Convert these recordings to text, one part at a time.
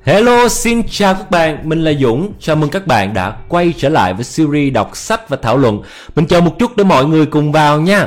Hello, xin chào các bạn, mình là Dũng. Chào mừng các bạn đã quay trở lại với series đọc sách và thảo luận. Mình chờ một chút để mọi người cùng vào nha.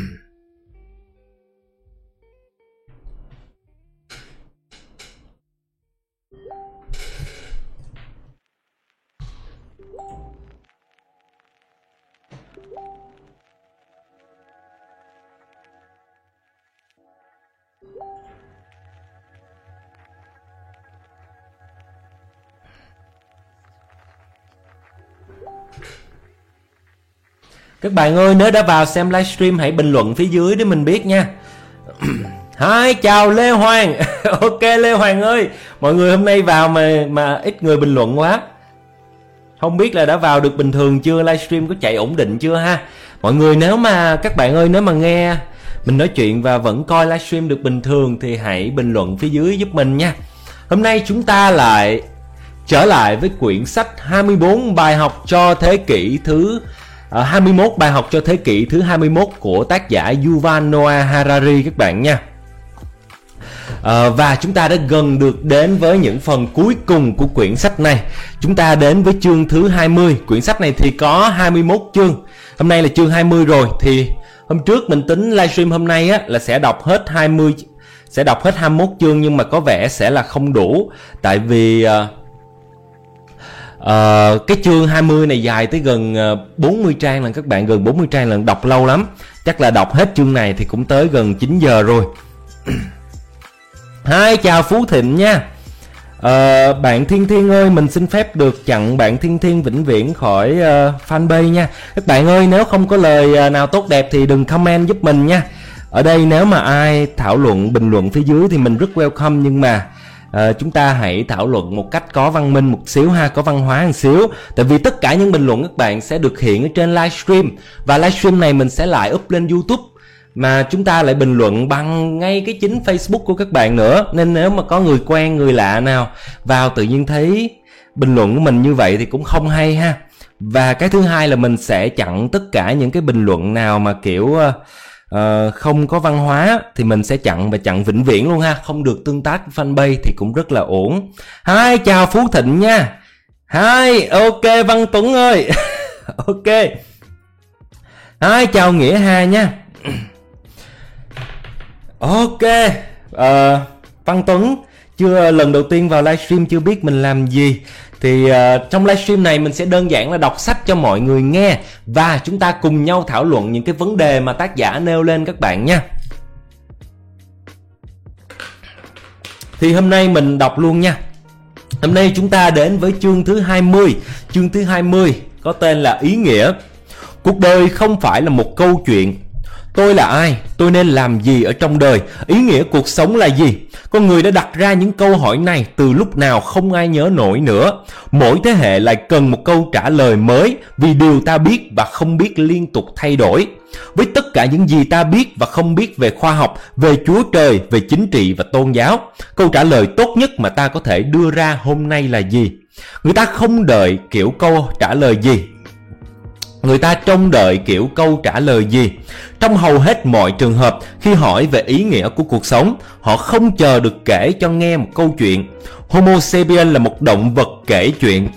Các bạn ơi, nếu đã vào xem livestream hãy bình luận phía dưới để mình biết nha. Hi, chào Lê Hoàng. Ok Lê Hoàng ơi, mọi người hôm nay vào mà ít người bình luận quá. Không biết là đã vào được bình thường chưa, livestream có chạy ổn định chưa ha. Mọi người nếu mà các bạn ơi, nếu mà nghe mình nói chuyện và vẫn coi livestream được bình thường thì hãy bình luận phía dưới giúp mình nha. Hôm nay chúng ta lại trở lại với quyển sách 24 bài học cho thế kỷ thứ 21 bài học cho thế kỷ thứ 21 của tác giả Yuval Noah Harari các bạn nha. Và chúng ta đã gần được đến với những phần cuối cùng của quyển sách này. Chúng ta đến với chương thứ 20. Quyển sách này thì có 21 chương. Hôm nay là chương 20 rồi. Thì hôm trước mình tính livestream hôm nay á, là sẽ đọc hết 21 chương, nhưng mà có vẻ sẽ là không đủ. Tại vì cái chương 20 này dài tới gần 40 trang lần các bạn, gần 40 trang lần, đọc lâu lắm. Chắc là đọc hết chương này thì cũng tới gần 9 giờ rồi. Hi, chào Phú Thịnh nha. Bạn Thiên Thiên ơi, mình xin phép được chặn bạn Thiên Thiên vĩnh viễn khỏi fanpage nha. Các bạn ơi, nếu không có lời nào tốt đẹp thì đừng comment giúp mình nha. Ở đây nếu mà ai thảo luận, bình luận phía dưới thì mình rất welcome, nhưng mà chúng ta hãy thảo luận một cách có văn minh một xíu ha, có văn hóa một xíu. Tại vì tất cả những bình luận các bạn sẽ được hiện ở trên livestream, và livestream này mình sẽ lại up lên YouTube, mà chúng ta lại bình luận bằng ngay cái chính Facebook của các bạn nữa. Nên nếu mà có người quen, người lạ nào vào tự nhiên thấy bình luận của mình như vậy thì cũng không hay ha. Và cái thứ hai là mình sẽ chặn tất cả những cái bình luận nào mà kiểu không có văn hóa thì mình sẽ chặn, và chặn vĩnh viễn luôn ha, không được tương tác với fanpage thì cũng rất là ổn. Hi, chào Phú Thịnh nha. Hi, ok Văn Tuấn ơi. Ok. Hi, chào Nghĩa Hà nha. Ok. Văn Tuấn chưa, lần đầu tiên vào livestream chưa biết mình làm gì. Thì trong livestream này mình sẽ đơn giản là đọc sách cho mọi người nghe, và chúng ta cùng nhau thảo luận những cái vấn đề mà tác giả nêu lên các bạn nha. Thì hôm nay mình đọc luôn nha. Hôm nay chúng ta đến với chương thứ 20. Chương thứ 20 có tên là Ý nghĩa. Cuộc đời không phải là một câu chuyện. Tôi là ai? Tôi nên làm gì ở trong đời? Ý nghĩa cuộc sống là gì? Con người đã đặt ra những câu hỏi này từ lúc nào không ai nhớ nổi nữa. Mỗi thế hệ lại cần một câu trả lời mới, vì điều ta biết và không biết liên tục thay đổi. Với tất cả những gì ta biết và không biết về khoa học, về Chúa Trời, về chính trị và tôn giáo, câu trả lời tốt nhất mà ta có thể đưa ra hôm nay là gì? Người ta không đợi kiểu câu trả lời gì. Người ta trông đợi kiểu câu trả lời gì. Trong hầu hết mọi trường hợp, khi hỏi về ý nghĩa của cuộc sống, họ không chờ được kể cho nghe một câu chuyện. Homo sapiens là một động vật kể chuyện,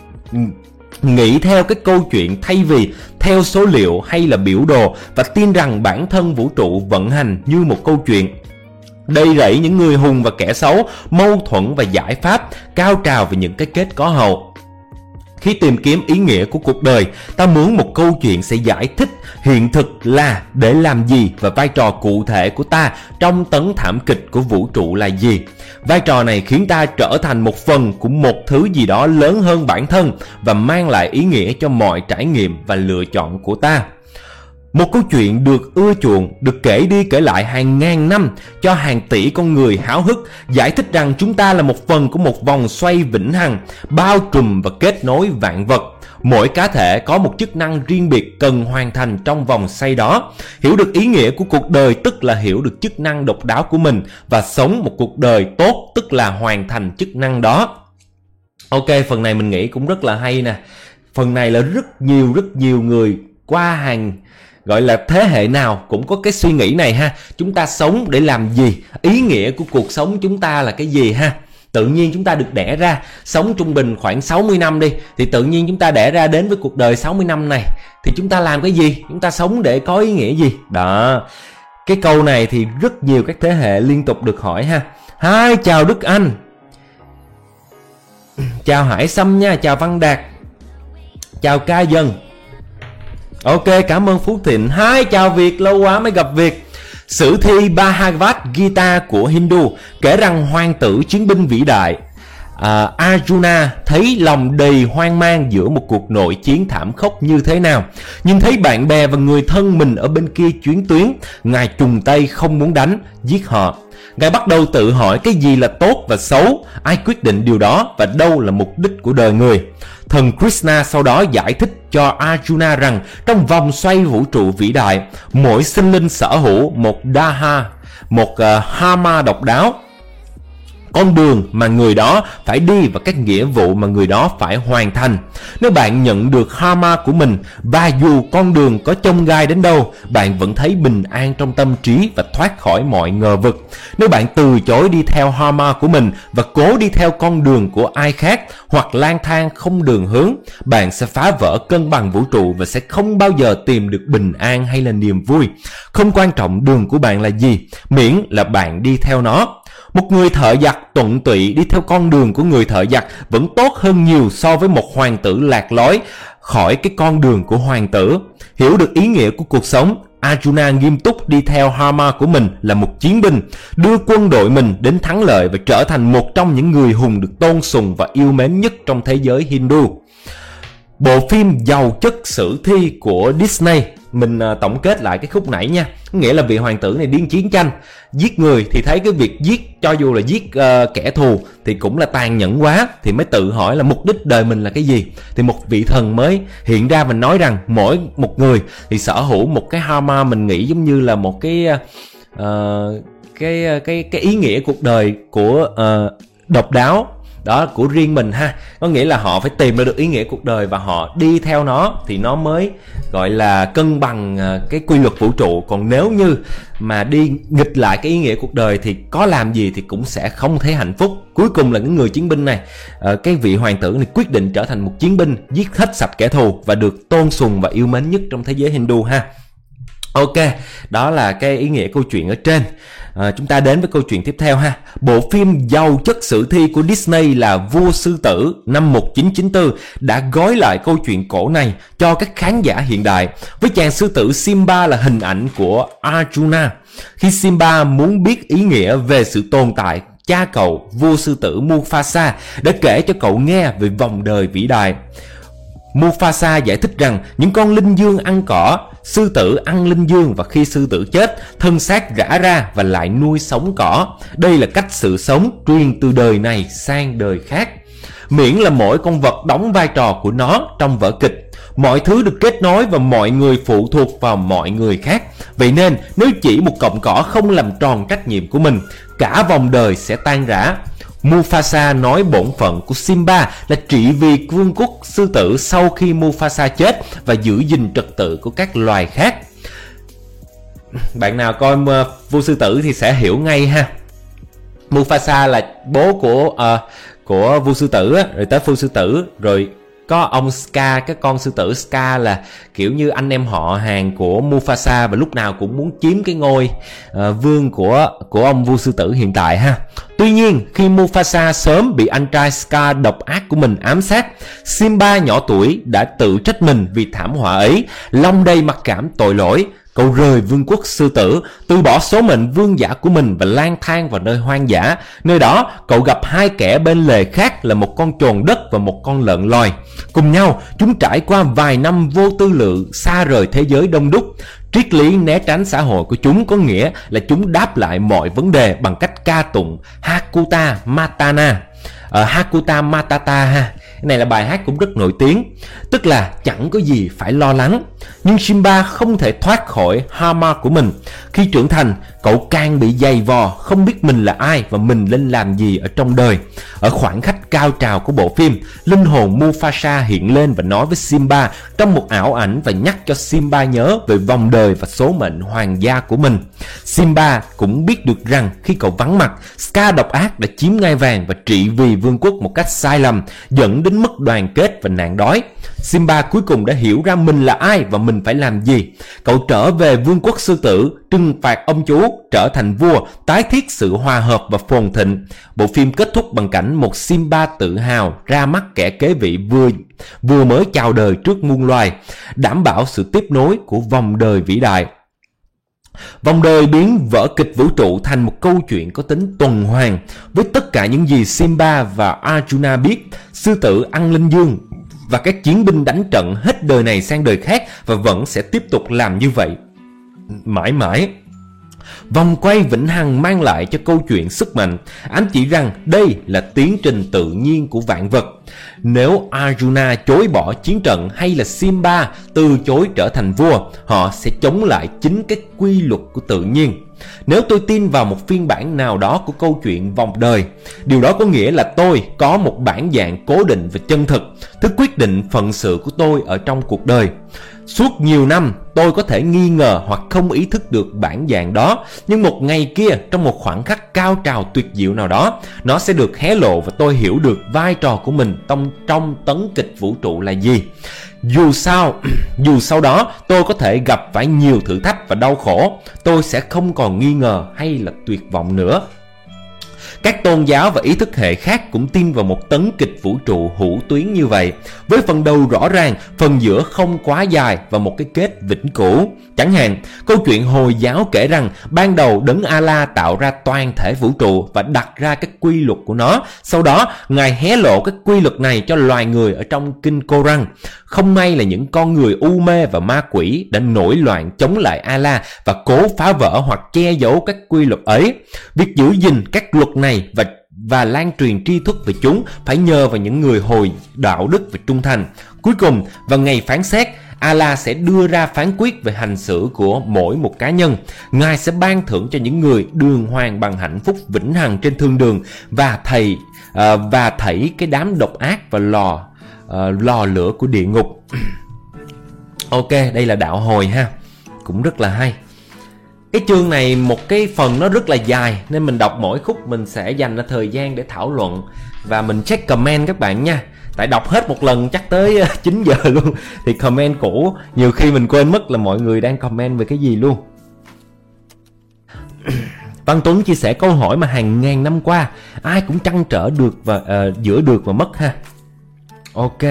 nghĩ theo cái câu chuyện thay vì theo số liệu hay là biểu đồ, và tin rằng bản thân vũ trụ vận hành như một câu chuyện. Đầy rẫy những người hùng và kẻ xấu, mâu thuẫn và giải pháp, cao trào về những cái kết có hậu. Khi tìm kiếm ý nghĩa của cuộc đời, ta muốn một câu chuyện sẽ giải thích hiện thực là để làm gì, và vai trò cụ thể của ta trong tấn thảm kịch của vũ trụ là gì. Vai trò này khiến ta trở thành một phần của một thứ gì đó lớn hơn bản thân, và mang lại ý nghĩa cho mọi trải nghiệm và lựa chọn của ta. Một câu chuyện được ưa chuộng, được kể đi kể lại hàng ngàn năm cho hàng tỷ con người háo hức, giải thích rằng chúng ta là một phần của một vòng xoay vĩnh hằng, bao trùm và kết nối vạn vật. Mỗi cá thể có một chức năng riêng biệt cần hoàn thành trong vòng xoay đó. Hiểu được ý nghĩa của cuộc đời tức là hiểu được chức năng độc đáo của mình, và sống một cuộc đời tốt tức là hoàn thành chức năng đó. Ok, phần này mình nghĩ cũng rất là hay nè. Phần này là rất nhiều người qua hàng, gọi là thế hệ nào cũng có cái suy nghĩ này ha. Chúng ta sống để làm gì? Ý nghĩa của cuộc sống chúng ta là cái gì ha? Tự nhiên chúng ta được đẻ ra, sống trung bình khoảng 60 năm đi, thì tự nhiên chúng ta đẻ ra đến với cuộc đời 60 năm này, thì chúng ta làm cái gì? Chúng ta sống để có ý nghĩa gì? Đó, cái câu này thì rất nhiều các thế hệ liên tục được hỏi ha. Hi, chào Đức Anh, chào Hải Sâm nha, chào Văn Đạt, chào Ca Dân. Ok, cảm ơn Phú Thịnh. Hi, chào Việt, lâu quá mới gặp Việt. Sử thi Bhagavad Gita của Hindu kể rằng hoàng tử chiến binh vĩ đại Arjuna thấy lòng đầy hoang mang giữa một cuộc nội chiến thảm khốc như thế nào. Nhưng thấy bạn bè và người thân mình ở bên kia chiến tuyến, Ngài trùng tay không muốn đánh, giết họ. Ngài bắt đầu tự hỏi cái gì là tốt và xấu, ai quyết định điều đó và đâu là mục đích của đời người. Thần Krishna sau đó giải thích cho Arjuna rằng trong vòng xoay vũ trụ vĩ đại, mỗi sinh linh sở hữu một Dharma, một Dharma độc đáo, con đường mà người đó phải đi và các nghĩa vụ mà người đó phải hoàn thành. Nếu bạn nhận được Dharma của mình, và dù con đường có chông gai đến đâu, bạn vẫn thấy bình an trong tâm trí và thoát khỏi mọi ngờ vực. Nếu bạn từ chối đi theo Dharma của mình và cố đi theo con đường của ai khác, hoặc lang thang không đường hướng, bạn sẽ phá vỡ cân bằng vũ trụ và sẽ không bao giờ tìm được bình an hay là niềm vui. Không quan trọng đường của bạn là gì, miễn là bạn đi theo nó. Một người thợ giặt tuận tụy đi theo con đường của người thợ giặt vẫn tốt hơn nhiều so với một hoàng tử lạc lối khỏi cái con đường của hoàng tử. Hiểu được ý nghĩa của cuộc sống, Arjuna nghiêm túc đi theo Dharma của mình là một chiến binh, đưa quân đội mình đến thắng lợi và trở thành một trong những người hùng được tôn sùng và yêu mến nhất trong thế giới Hindu. Bộ phim giàu chất sử thi của Disney, mình tổng kết lại cái khúc nãy nha. Nghĩa là vị hoàng tử này điên chiến tranh, giết người thì thấy cái việc giết, cho dù là giết kẻ thù thì cũng là tàn nhẫn quá, thì mới tự hỏi là mục đích đời mình là cái gì. Thì một vị thần mới hiện ra và nói rằng mỗi một người thì sở hữu một cái Dharma, mình nghĩ giống như là một cái ý nghĩa cuộc đời của độc đáo đó, của riêng mình ha. Có nghĩa là họ phải tìm ra được ý nghĩa cuộc đời và họ đi theo nó thì nó mới gọi là cân bằng cái quy luật vũ trụ. Còn nếu như mà đi nghịch lại cái ý nghĩa cuộc đời thì có làm gì thì cũng sẽ không thấy hạnh phúc. Cuối cùng là những người chiến binh này, cái vị hoàng tử này quyết định trở thành một chiến binh, giết hết sạch kẻ thù và được tôn sùng và yêu mến nhất trong thế giới Hindu ha. Ok, đó là cái ý nghĩa câu chuyện ở trên. Chúng ta đến với câu chuyện tiếp theo ha. Bộ phim giàu chất sử thi của Disney là Vua Sư Tử năm 1994 đã gói lại câu chuyện cổ này cho các khán giả hiện đại, với chàng sư tử Simba là hình ảnh của Arjuna. Khi Simba muốn biết ý nghĩa về sự tồn tại, cha cậu, vua sư tử Mufasa đã kể cho cậu nghe về vòng đời vĩ đại. Mufasa giải thích rằng những con linh dương ăn cỏ, sư tử ăn linh dương, và khi sư tử chết, thân xác rã ra và lại nuôi sống cỏ. Đây là cách sự sống truyền từ đời này sang đời khác, miễn là mỗi con vật đóng vai trò của nó trong vở kịch. Mọi thứ được kết nối và mọi người phụ thuộc vào mọi người khác. Vậy nên nếu chỉ một cọng cỏ không làm tròn trách nhiệm của mình, cả vòng đời sẽ tan rã. Mufasa nói bổn phận của Simba là trị vì vương quốc sư tử sau khi Mufasa chết và giữ gìn trật tự của các loài khác. Bạn nào coi vua sư tử thì sẽ hiểu ngay ha. Mufasa là bố của vua sư tử á, rồi tới vua sư tử, rồi có ông Scar, cái con sư tử Scar là kiểu như anh em họ hàng của Mufasa và lúc nào cũng muốn chiếm cái ngôi vương của ông vua sư tử hiện tại ha. Tuy nhiên, khi Mufasa sớm bị anh trai Scar độc ác của mình ám sát, Simba nhỏ tuổi đã tự trách mình vì thảm họa ấy, lòng đầy mặc cảm tội lỗi. Cậu rời vương quốc sư tử, từ bỏ số mệnh vương giả của mình và lang thang vào nơi hoang dã. Nơi đó, cậu gặp hai kẻ bên lề khác là một con trồn đất và một con lợn lòi. Cùng nhau, chúng trải qua vài năm vô tư lự, xa rời thế giới đông đúc. Triết lý né tránh xã hội của chúng có nghĩa là chúng đáp lại mọi vấn đề bằng cách ca tụng Hakuta Matana. Hakuna Matata ha. Cái này là bài hát cũng rất nổi tiếng, tức là chẳng có gì phải lo lắng. Nhưng Simba không thể thoát khỏi Hama của mình. Khi trưởng thành, cậu càng bị dày vò, không biết mình là ai và mình nên làm gì ở trong đời. Ở khoảnh khắc cao trào của bộ phim, linh hồn Mufasa hiện lên và nói với Simba trong một ảo ảnh và nhắc cho Simba nhớ về vòng đời và số mệnh hoàng gia của mình. Simba cũng biết được rằng khi cậu vắng mặt, Scar độc ác đã chiếm ngai vàng và trị vì vương quốc một cách sai lầm, dẫn đến mất đoàn kết và nạn đói. Simba cuối cùng đã hiểu ra mình là ai và mình phải làm gì. Cậu trở về vương quốc sư tử, trừng phạt ông chú, trở thành vua, tái thiết sự hòa hợp và phồn thịnh. Bộ phim kết thúc bằng cảnh một Simba tự hào ra mắt kẻ kế vị vừa mới chào đời trước muôn loài, đảm bảo sự tiếp nối của vòng đời vĩ đại. Vòng đời biến vở kịch vũ trụ thành một câu chuyện có tính tuần hoàn. Với tất cả những gì Simba và Arjuna biết, sư tử ăn linh dương và các chiến binh đánh trận hết đời này sang đời khác và vẫn sẽ tiếp tục làm như vậy mãi mãi. Vòng quay vĩnh hằng mang lại cho câu chuyện sức mạnh, ám chỉ rằng đây là tiến trình tự nhiên của vạn vật. Nếu Arjuna chối bỏ chiến trận hay là Simba từ chối trở thành vua, họ sẽ chống lại chính cái quy luật của tự nhiên. Nếu tôi tin vào một phiên bản nào đó của câu chuyện vòng đời, điều đó có nghĩa là tôi có một bản dạng cố định và chân thực, thứ quyết định phận sự của tôi ở trong cuộc đời. Suốt nhiều năm, tôi có thể nghi ngờ hoặc không ý thức được bản dạng đó, nhưng một ngày kia, trong một khoảnh khắc cao trào tuyệt diệu nào đó, nó sẽ được hé lộ và tôi hiểu được vai trò của mình trong tấn kịch vũ trụ là gì. Dù sau đó tôi có thể gặp phải nhiều thử thách và đau khổ, tôi sẽ không còn nghi ngờ hay là tuyệt vọng nữa. Các tôn giáo và ý thức hệ khác cũng tin vào một tấn kịch vũ trụ hữu tuyến như vậy, với phần đầu rõ ràng, phần giữa không quá dài và một cái kết vĩnh cửu. Chẳng hạn, câu chuyện Hồi giáo kể rằng ban đầu Đấng Allah tạo ra toàn thể vũ trụ và đặt ra các quy luật của nó. Sau đó, Ngài hé lộ các quy luật này cho loài người ở trong kinh Koran. Không may là những con người u mê và ma quỷ đã nổi loạn chống lại Allah và cố phá vỡ hoặc che giấu các quy luật ấy. Việc giữ gìn các luật này và lan truyền tri thức về chúng phải nhờ vào những người hồi đạo đức và trung thành. Cuối cùng, vào ngày phán xét, Allah sẽ đưa ra phán quyết về hành xử của mỗi một cá nhân. Ngài sẽ ban thưởng cho những người đường hoàng bằng hạnh phúc vĩnh hằng trên thương đường và thảy cái đám độc ác và lò lửa của địa ngục. Ok, đây là đạo Hồi ha, cũng rất là hay. Cái chương này một cái phần nó rất là dài, nên mình đọc mỗi khúc mình sẽ dành ra thời gian để thảo luận và mình check comment các bạn nha. Tại đọc hết một lần chắc tới 9 giờ luôn, thì comment cũ nhiều khi mình quên mất là mọi người đang comment về cái gì luôn. Văn Tuấn chia sẻ câu hỏi mà hàng ngàn năm qua ai cũng trăn trở được và giữa được và mất ha. Ok.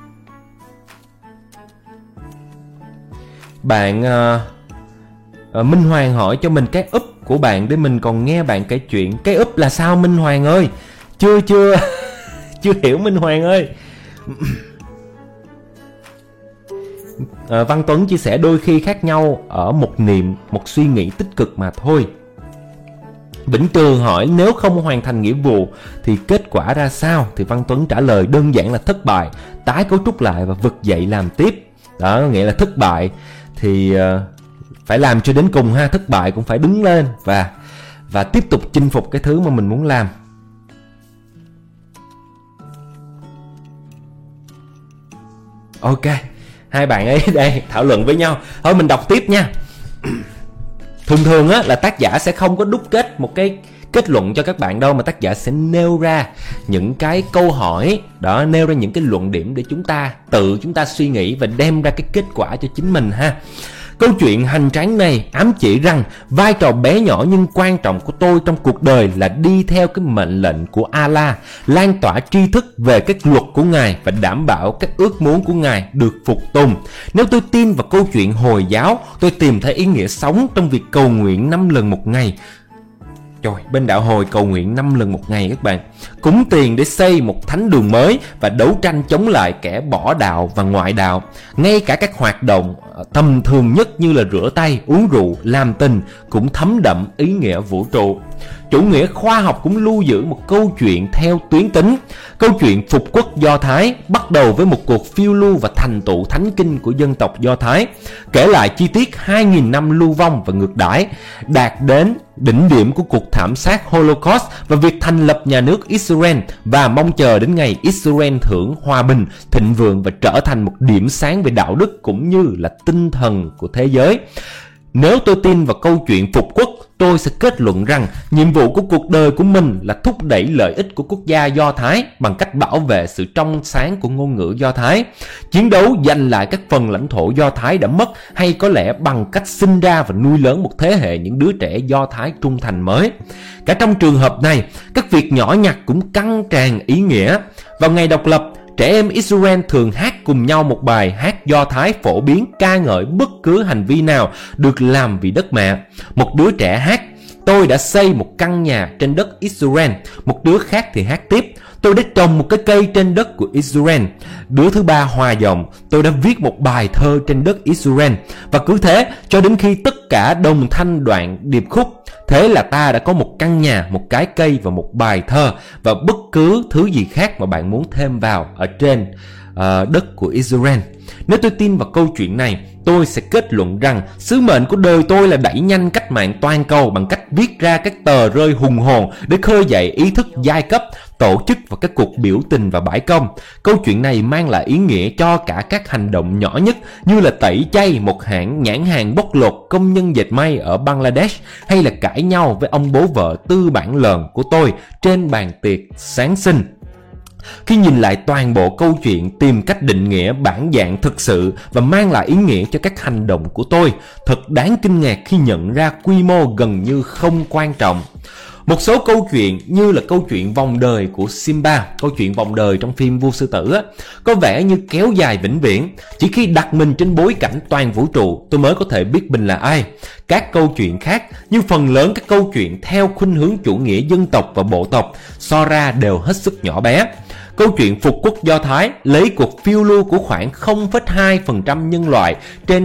Bạn Minh Hoàng hỏi cho mình cái úp của bạn để mình còn nghe bạn kể chuyện. Cái úp là sao Minh Hoàng ơi? Chưa hiểu Minh Hoàng ơi. Văn Tuấn chia sẻ đôi khi khác nhau ở một niệm, một suy nghĩ tích cực mà thôi. Vĩnh Trường hỏi nếu không hoàn thành nghĩa vụ thì kết quả ra sao? Thì Văn Tuấn trả lời đơn giản là thất bại, tái cấu trúc lại và vực dậy làm tiếp. Đó, nghĩa là thất bại thì phải làm cho đến cùng ha, thất bại cũng phải đứng lên và tiếp tục chinh phục cái thứ mà mình muốn làm. Ok, hai bạn ấy đây thảo luận với nhau. Thôi mình đọc tiếp nha. Thường á là tác giả sẽ không có đúc kết một cái kết luận cho các bạn đâu, mà tác giả sẽ nêu ra những cái câu hỏi đó, nêu ra những cái luận điểm để chúng ta suy nghĩ và đem ra cái kết quả cho chính mình ha. Câu chuyện hành tráng này ám chỉ rằng vai trò bé nhỏ nhưng quan trọng của tôi trong cuộc đời là đi theo cái mệnh lệnh của Allah, lan tỏa tri thức về các luật của Ngài và đảm bảo các ước muốn của Ngài được phục tùng. Nếu tôi tin vào câu chuyện Hồi giáo, tôi tìm thấy ý nghĩa sống trong việc cầu nguyện 5 lần một ngày. Trời, bên đạo Hồi cầu nguyện 5 lần một ngày các bạn. Cúng tiền để xây một thánh đường mới và đấu tranh chống lại kẻ bỏ đạo và ngoại đạo. Ngay cả các hoạt động tầm thường nhất như là rửa tay, uống rượu, làm tình cũng thấm đậm ý nghĩa vũ trụ. chủ nghĩa khoa học cũng lưu giữ một câu chuyện theo tuyến tính. Câu chuyện phục quốc Do Thái bắt đầu với một cuộc phiêu lưu và thành tựu thánh kinh của dân tộc Do Thái, kể lại chi tiết 2.000 năm lưu vong và ngược đãi, đạt đến đỉnh điểm của cuộc thảm sát Holocaust và việc thành lập nhà nước Israel, và mong chờ đến ngày Israel hưởng hòa bình, thịnh vượng và trở thành một điểm sáng về đạo đức cũng như là tinh thần của thế giới. Nếu tôi tin vào câu chuyện phục quốc, tôi sẽ kết luận rằng nhiệm vụ của cuộc đời của mình là thúc đẩy lợi ích của quốc gia Do Thái bằng cách bảo vệ sự trong sáng của ngôn ngữ Do Thái, chiến đấu giành lại các phần lãnh thổ Do Thái đã mất, hay có lẽ bằng cách sinh ra và nuôi lớn một thế hệ những đứa trẻ Do Thái trung thành mới. Cả trong trường hợp này, các việc nhỏ nhặt cũng căng tràn ý nghĩa. Vào ngày độc lập, trẻ em Israel thường hát cùng nhau một bài hát Do Thái phổ biến ca ngợi bất cứ hành vi nào được làm vì đất mẹ. Một đứa trẻ hát: "Tôi đã xây một căn nhà trên đất Israel." Một đứa khác thì hát tiếp: "Tôi đã trồng một cái cây trên đất của Israel." Đứa thứ ba hòa giọng: "Tôi đã viết một bài thơ trên đất Israel." Và cứ thế cho đến khi tất cả đồng thanh đoạn điệp khúc. Thế là ta đã có một căn nhà, một cái cây và một bài thơ, và bất cứ thứ gì khác mà bạn muốn thêm vào ở trên đất của Israel. Nếu tôi tin vào câu chuyện này, tôi sẽ kết luận rằng sứ mệnh của đời tôi là đẩy nhanh cách mạng toàn cầu bằng cách viết ra các tờ rơi hùng hồn để khơi dậy ý thức giai cấp, tổ chức và các cuộc biểu tình và bãi công. Câu chuyện này mang lại ý nghĩa cho cả các hành động nhỏ nhất như là tẩy chay một nhãn hàng bóc lột công nhân dệt may ở Bangladesh, hay là cãi nhau với ông bố vợ tư bản lợn của tôi trên bàn tiệc Giáng sinh. Khi nhìn lại toàn bộ câu chuyện, tìm cách định nghĩa bản dạng thực sự và mang lại ý nghĩa cho các hành động của tôi, thật đáng kinh ngạc khi nhận ra quy mô gần như không quan trọng. Một số câu chuyện như là câu chuyện vòng đời của Simba, câu chuyện vòng đời trong phim Vua Sư Tử có vẻ như kéo dài vĩnh viễn. Chỉ khi đặt mình trên bối cảnh toàn vũ trụ, tôi mới có thể biết mình là ai. Các câu chuyện khác, như phần lớn các câu chuyện theo khuynh hướng chủ nghĩa dân tộc và bộ tộc, so ra đều hết sức nhỏ bé. Câu chuyện phục quốc Do Thái lấy cuộc phiêu lưu của khoảng 0,2% nhân loại trên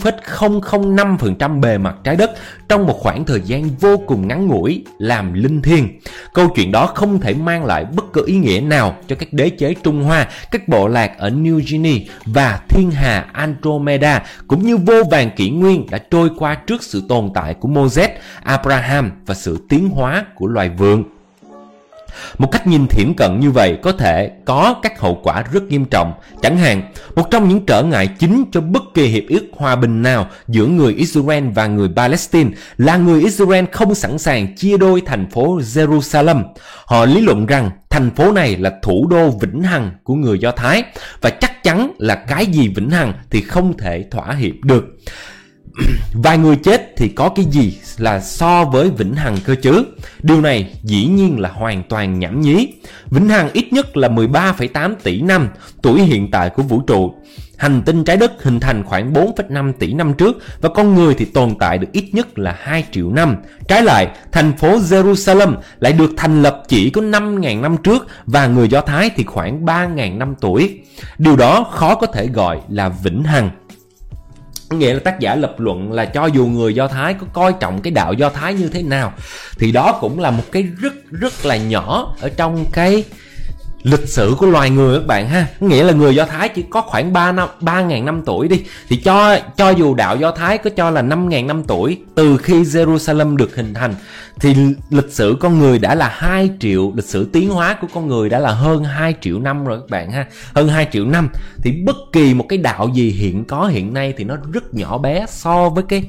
0,005% bề mặt trái đất trong một khoảng thời gian vô cùng ngắn ngủi làm linh thiêng. Câu chuyện đó không thể mang lại bất cứ ý nghĩa nào cho các đế chế Trung Hoa, các bộ lạc ở New Guinea và thiên hà Andromeda, cũng như vô vàn kỷ nguyên đã trôi qua trước sự tồn tại của Moses, Abraham và sự tiến hóa của loài vượn. Một cách nhìn thiển cận như vậy có thể có các hậu quả rất nghiêm trọng. Chẳng hạn, một trong những trở ngại chính cho bất kỳ hiệp ước hòa bình nào giữa người Israel và người Palestine là người Israel không sẵn sàng chia đôi thành phố Jerusalem. Họ lý luận rằng thành phố này là thủ đô vĩnh hằng của người Do Thái, và chắc chắn là cái gì vĩnh hằng thì không thể thỏa hiệp được. Vài người chết thì có cái gì là so với vĩnh hằng cơ chứ? Điều này dĩ nhiên là hoàn toàn nhảm nhí. Vĩnh hằng ít nhất là 13,8 tỷ năm, tuổi hiện tại của vũ trụ. Hành tinh trái đất hình thành khoảng 4,5 tỷ năm trước, và con người thì tồn tại được ít nhất là 2 triệu năm. Trái lại, thành phố Jerusalem lại được thành lập chỉ có 5.000 năm trước, và người Do Thái thì khoảng 3.000 năm tuổi. Điều đó khó có thể gọi là vĩnh hằng. Nghĩa là tác giả lập luận là cho dù người Do Thái có coi trọng cái đạo Do Thái như thế nào, thì đó cũng là một cái rất là nhỏ ở trong cái lịch sử của loài người các bạn ha. Nghĩa là người Do Thái chỉ có khoảng 3.000 năm tuổi đi, thì cho dù đạo Do Thái có cho là 5.000 năm tuổi từ khi Jerusalem được hình thành, thì lịch sử con người đã là 2 triệu, lịch sử tiến hóa của con người đã là hơn 2 triệu năm rồi các bạn ha. Hơn 2 triệu năm thì bất kỳ một cái đạo gì hiện nay thì nó rất nhỏ bé so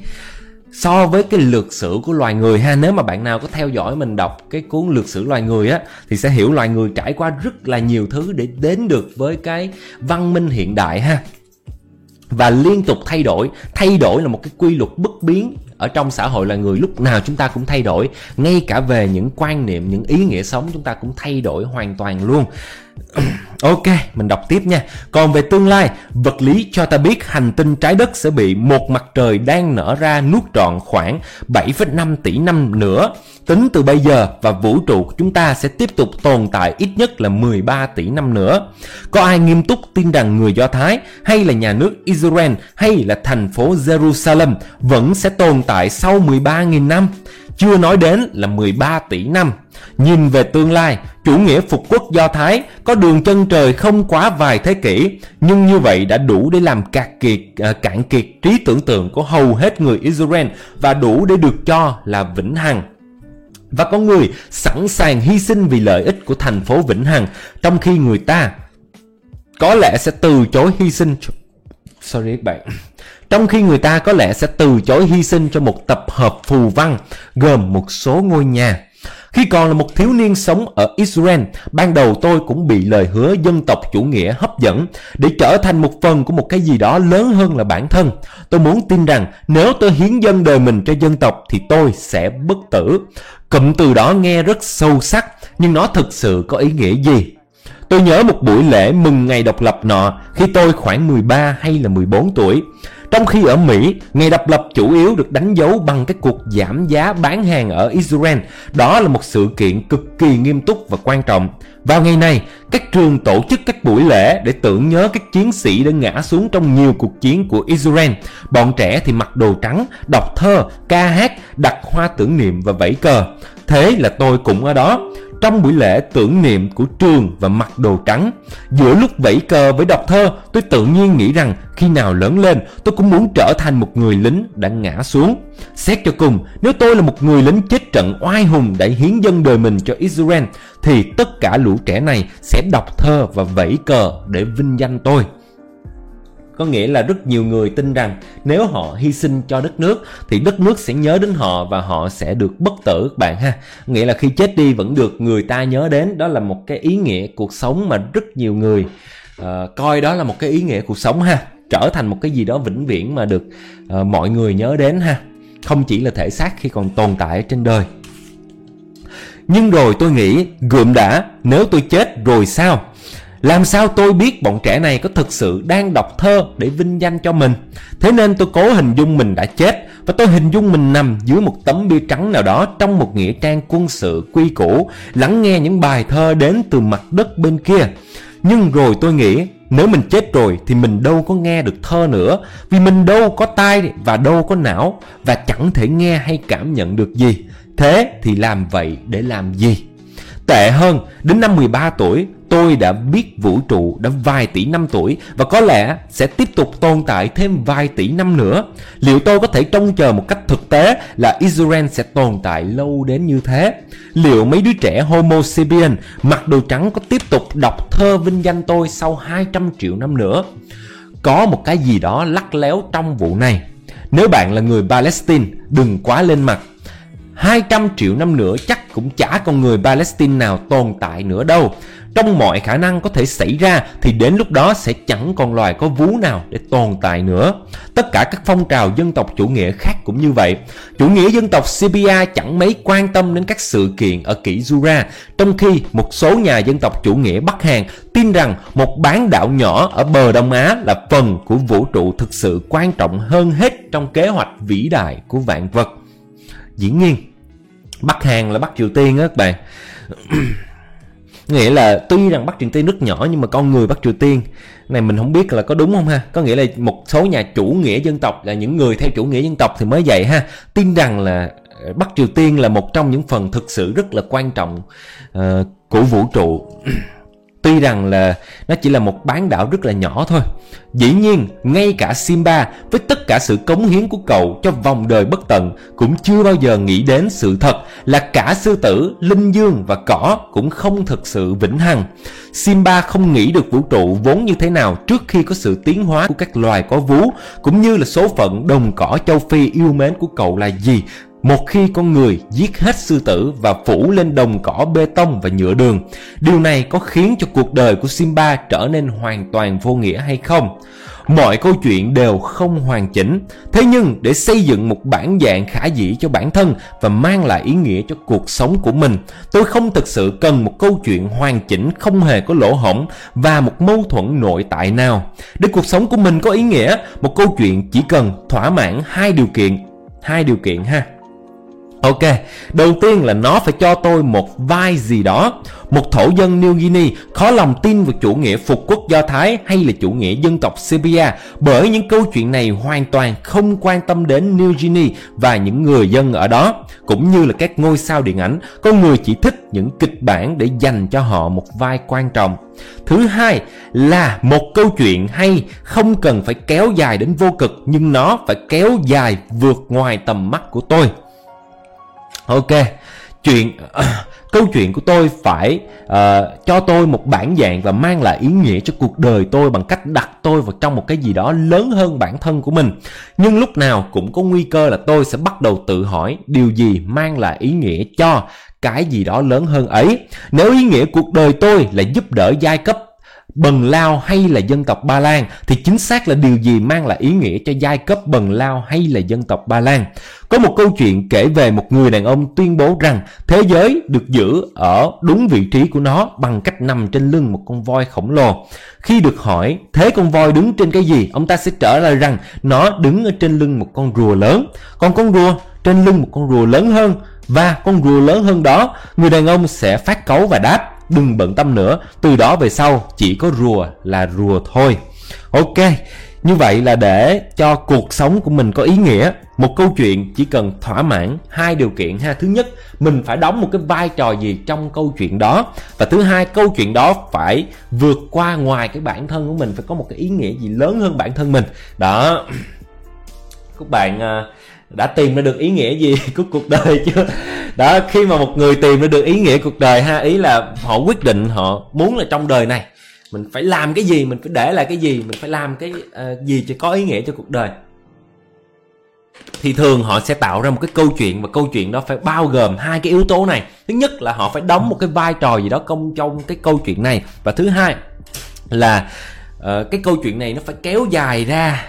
với cái lược sử của loài người ha. Nếu mà bạn nào có theo dõi mình đọc cái cuốn Lược sử loài người thì sẽ hiểu loài người trải qua rất là nhiều thứ để đến được với cái văn minh hiện đại ha. Và liên tục thay đổi là một cái quy luật bất biến ở trong xã hội loài người. Lúc nào chúng ta cũng thay đổi, ngay cả về những quan niệm, những ý nghĩa sống chúng ta cũng thay đổi hoàn toàn luôn. Ok, mình đọc tiếp nha. Còn về tương lai, vật lý cho ta biết hành tinh trái đất sẽ bị một mặt trời đang nở ra nuốt trọn khoảng 7,5 tỷ năm nữa. Tính từ bây giờ, và vũ trụ của chúng ta sẽ tiếp tục tồn tại ít nhất là 13 tỷ năm nữa. Có ai nghiêm túc tin rằng người Do Thái, hay là nhà nước Israel, hay là thành phố Jerusalem vẫn sẽ tồn tại sau 13.000 năm? chưa nói đến là 13 tỷ năm. Nhìn về tương lai, chủ nghĩa phục quốc Do Thái có đường chân trời không quá vài thế kỷ, nhưng như vậy đã đủ để làm cạn kiệt trí tưởng tượng của hầu hết người Israel và đủ để được cho là vĩnh hằng. Và có người sẵn sàng hy sinh vì lợi ích của thành phố vĩnh hằng, trong khi người ta có lẽ sẽ từ chối hy sinh cho một tập hợp phù văn gồm một số ngôi nhà. Khi còn là một thiếu niên sống ở Israel, ban đầu tôi cũng bị lời hứa dân tộc chủ nghĩa hấp dẫn để trở thành một phần của một cái gì đó lớn hơn là bản thân. Tôi muốn tin rằng nếu tôi hiến dâng đời mình cho dân tộc thì tôi sẽ bất tử. Cụm từ đó nghe rất sâu sắc, nhưng nó thực sự có ý nghĩa gì? Tôi nhớ một buổi lễ mừng ngày độc lập nọ khi tôi khoảng 13 hay là 14 tuổi. Trong khi ở Mỹ, ngày độc lập chủ yếu được đánh dấu bằng cái cuộc giảm giá bán hàng ở Israel. Đó là một sự kiện cực kỳ nghiêm túc và quan trọng. Vào ngày này, các trường tổ chức các buổi lễ để tưởng nhớ các chiến sĩ đã ngã xuống trong nhiều cuộc chiến của Israel. Bọn trẻ thì mặc đồ trắng, đọc thơ, ca hát, đặt hoa tưởng niệm và vẫy cờ. Thế là tôi cũng ở đó, trong buổi lễ tưởng niệm của trường và mặc đồ trắng. Giữa lúc vẫy cờ với đọc thơ, tôi tự nhiên nghĩ rằng khi nào lớn lên, tôi cũng muốn trở thành một người lính đã ngã xuống. Xét cho cùng, nếu tôi là một người lính chết trận oai hùng đã hiến dâng đời mình cho Israel, thì tất cả lũ trẻ này sẽ đọc thơ và vẫy cờ để vinh danh tôi. Có nghĩa là rất nhiều người tin rằng nếu họ hy sinh cho đất nước thì đất nước sẽ nhớ đến họ và họ sẽ được bất tử các bạn ha. Nghĩa là khi chết đi vẫn được người ta nhớ đến. Đó là một cái ý nghĩa cuộc sống mà rất nhiều người coi đó là một cái ý nghĩa cuộc sống ha. Trở thành một cái gì đó vĩnh viễn mà được mọi người nhớ đến ha. Không chỉ là thể xác khi còn tồn tại ở trên đời. Nhưng rồi tôi nghĩ, gượm đã, nếu tôi chết rồi sao? Làm sao tôi biết bọn trẻ này có thực sự đang đọc thơ để vinh danh cho mình? Thế nên tôi cố hình dung mình đã chết, và tôi hình dung mình nằm dưới một tấm bia trắng nào đó trong một nghĩa trang quân sự quy củ, lắng nghe những bài thơ đến từ mặt đất bên kia. Nhưng rồi tôi nghĩ, nếu mình chết rồi thì mình đâu có nghe được thơ nữa, vì mình đâu có tai và đâu có não, và chẳng thể nghe hay cảm nhận được gì. Thế thì làm vậy để làm gì? Tệ hơn, đến năm 13 tuổi, tôi đã biết vũ trụ đã vài tỷ năm tuổi và có lẽ sẽ tiếp tục tồn tại thêm vài tỷ năm nữa. Liệu tôi có thể trông chờ một cách thực tế là Israel sẽ tồn tại lâu đến như thế? Liệu mấy đứa trẻ Homo sapien mặc đồ trắng có tiếp tục đọc thơ vinh danh tôi sau 200 triệu năm nữa? Có một cái gì đó lắt léo trong vụ này. Nếu bạn là người Palestine, đừng quá lên mặt. 200 triệu năm nữa chắc cũng chả con người Palestine nào tồn tại nữa đâu. Trong mọi khả năng có thể xảy ra thì đến lúc đó sẽ chẳng còn loài có vú nào để tồn tại nữa. Tất cả các phong trào dân tộc chủ nghĩa khác cũng như vậy. Chủ nghĩa dân tộc Serbia chẳng mấy quan tâm đến các sự kiện ở kỷ Jura, trong khi một số nhà dân tộc chủ nghĩa Bắc Hàn tin rằng một bán đảo nhỏ ở bờ Đông Á là phần của vũ trụ thực sự quan trọng hơn hết trong kế hoạch vĩ đại của vạn vật. Dĩ nhiên, Bắc Hàn là Bắc Triều Tiên á các bạn. Nghĩa là tuy rằng Bắc Triều Tiên rất nhỏ nhưng mà con người Bắc Triều Tiên này mình không biết là có đúng không ha. Có nghĩa là một số nhà chủ nghĩa dân tộc, là những người theo chủ nghĩa dân tộc thì mới vậy ha, tin rằng là Bắc Triều Tiên là một trong những phần thực sự rất là quan trọng của vũ trụ. Tuy rằng là nó chỉ là một bán đảo rất là nhỏ thôi. Dĩ nhiên, ngay cả Simba với tất cả sự cống hiến của cậu cho vòng đời bất tận cũng chưa bao giờ nghĩ đến sự thật là cả sư tử, linh dương và cỏ cũng không thực sự vĩnh hằng. Simba không nghĩ được vũ trụ vốn như thế nào trước khi có sự tiến hóa của các loài có vú, cũng như là số phận đồng cỏ châu Phi yêu mến của cậu là gì một khi con người giết hết sư tử và phủ lên đồng cỏ bê tông và nhựa đường. Điều này có khiến cho cuộc đời của Simba trở nên hoàn toàn vô nghĩa hay không? Mọi câu chuyện đều không hoàn chỉnh. Thế nhưng để xây dựng một bản dạng khả dĩ cho bản thân và mang lại ý nghĩa cho cuộc sống của mình, tôi không thực sự cần một câu chuyện hoàn chỉnh không hề có lỗ hổng và một mâu thuẫn nội tại nào. Để cuộc sống của mình có ý nghĩa, một câu chuyện chỉ cần thỏa mãn hai điều kiện ha. Ok, đầu tiên là nó phải cho tôi một vai gì đó. Một thổ dân New Guinea khó lòng tin vào chủ nghĩa phục quốc Do Thái hay là chủ nghĩa dân tộc Serbia, bởi những câu chuyện này hoàn toàn không quan tâm đến New Guinea và những người dân ở đó, cũng như là các ngôi sao điện ảnh. Con người chỉ thích những kịch bản để dành cho họ một vai quan trọng. Thứ hai là một câu chuyện hay không cần phải kéo dài đến vô cực, nhưng nó phải kéo dài vượt ngoài tầm mắt của tôi. Ok, câu chuyện của tôi phải cho tôi một bản dạng và mang lại ý nghĩa cho cuộc đời tôi bằng cách đặt tôi vào trong một cái gì đó lớn hơn bản thân của mình. Nhưng lúc nào cũng có nguy cơ là tôi sẽ bắt đầu tự hỏi điều gì mang lại ý nghĩa cho cái gì đó lớn hơn ấy. Nếu ý nghĩa cuộc đời tôi là giúp đỡ giai cấp Bần Lao hay là dân tộc Ba Lan, thì chính xác là điều gì mang lại ý nghĩa cho giai cấp Bần Lao hay là dân tộc Ba Lan? Có một câu chuyện kể về một người đàn ông tuyên bố rằng thế giới được giữ ở đúng vị trí của nó bằng cách nằm trên lưng một con voi khổng lồ. Khi được hỏi thế con voi đứng trên cái gì, ông ta sẽ trả lời rằng nó đứng ở trên lưng một con rùa lớn. Còn con rùa trên lưng một con rùa lớn hơn, và con rùa lớn hơn đó, người đàn ông sẽ phát cáu và đáp: đừng bận tâm nữa, từ đó về sau chỉ có rùa là rùa thôi. Ok, như vậy là để cho cuộc sống của mình có ý nghĩa, một câu chuyện chỉ cần thỏa mãn hai điều kiện ha. Thứ nhất, mình phải đóng một cái vai trò gì trong câu chuyện đó, và thứ hai, câu chuyện đó phải vượt qua ngoài cái bản thân của mình, phải có một cái ý nghĩa gì lớn hơn bản thân mình. Đó, các bạn đã tìm ra được ý nghĩa gì của cuộc đời chưa? Đó, khi mà một người tìm ra được ý nghĩa cuộc đời ha, ý là họ quyết định họ muốn là trong đời này mình phải làm cái gì, mình phải để lại cái gì, mình phải làm cái gì cho có ý nghĩa cho cuộc đời, thì thường họ sẽ tạo ra một cái câu chuyện, và câu chuyện đó phải bao gồm hai cái yếu tố này. Thứ nhất là họ phải đóng một cái vai trò gì đó trong cái câu chuyện này, và thứ hai là cái câu chuyện này nó phải kéo dài ra,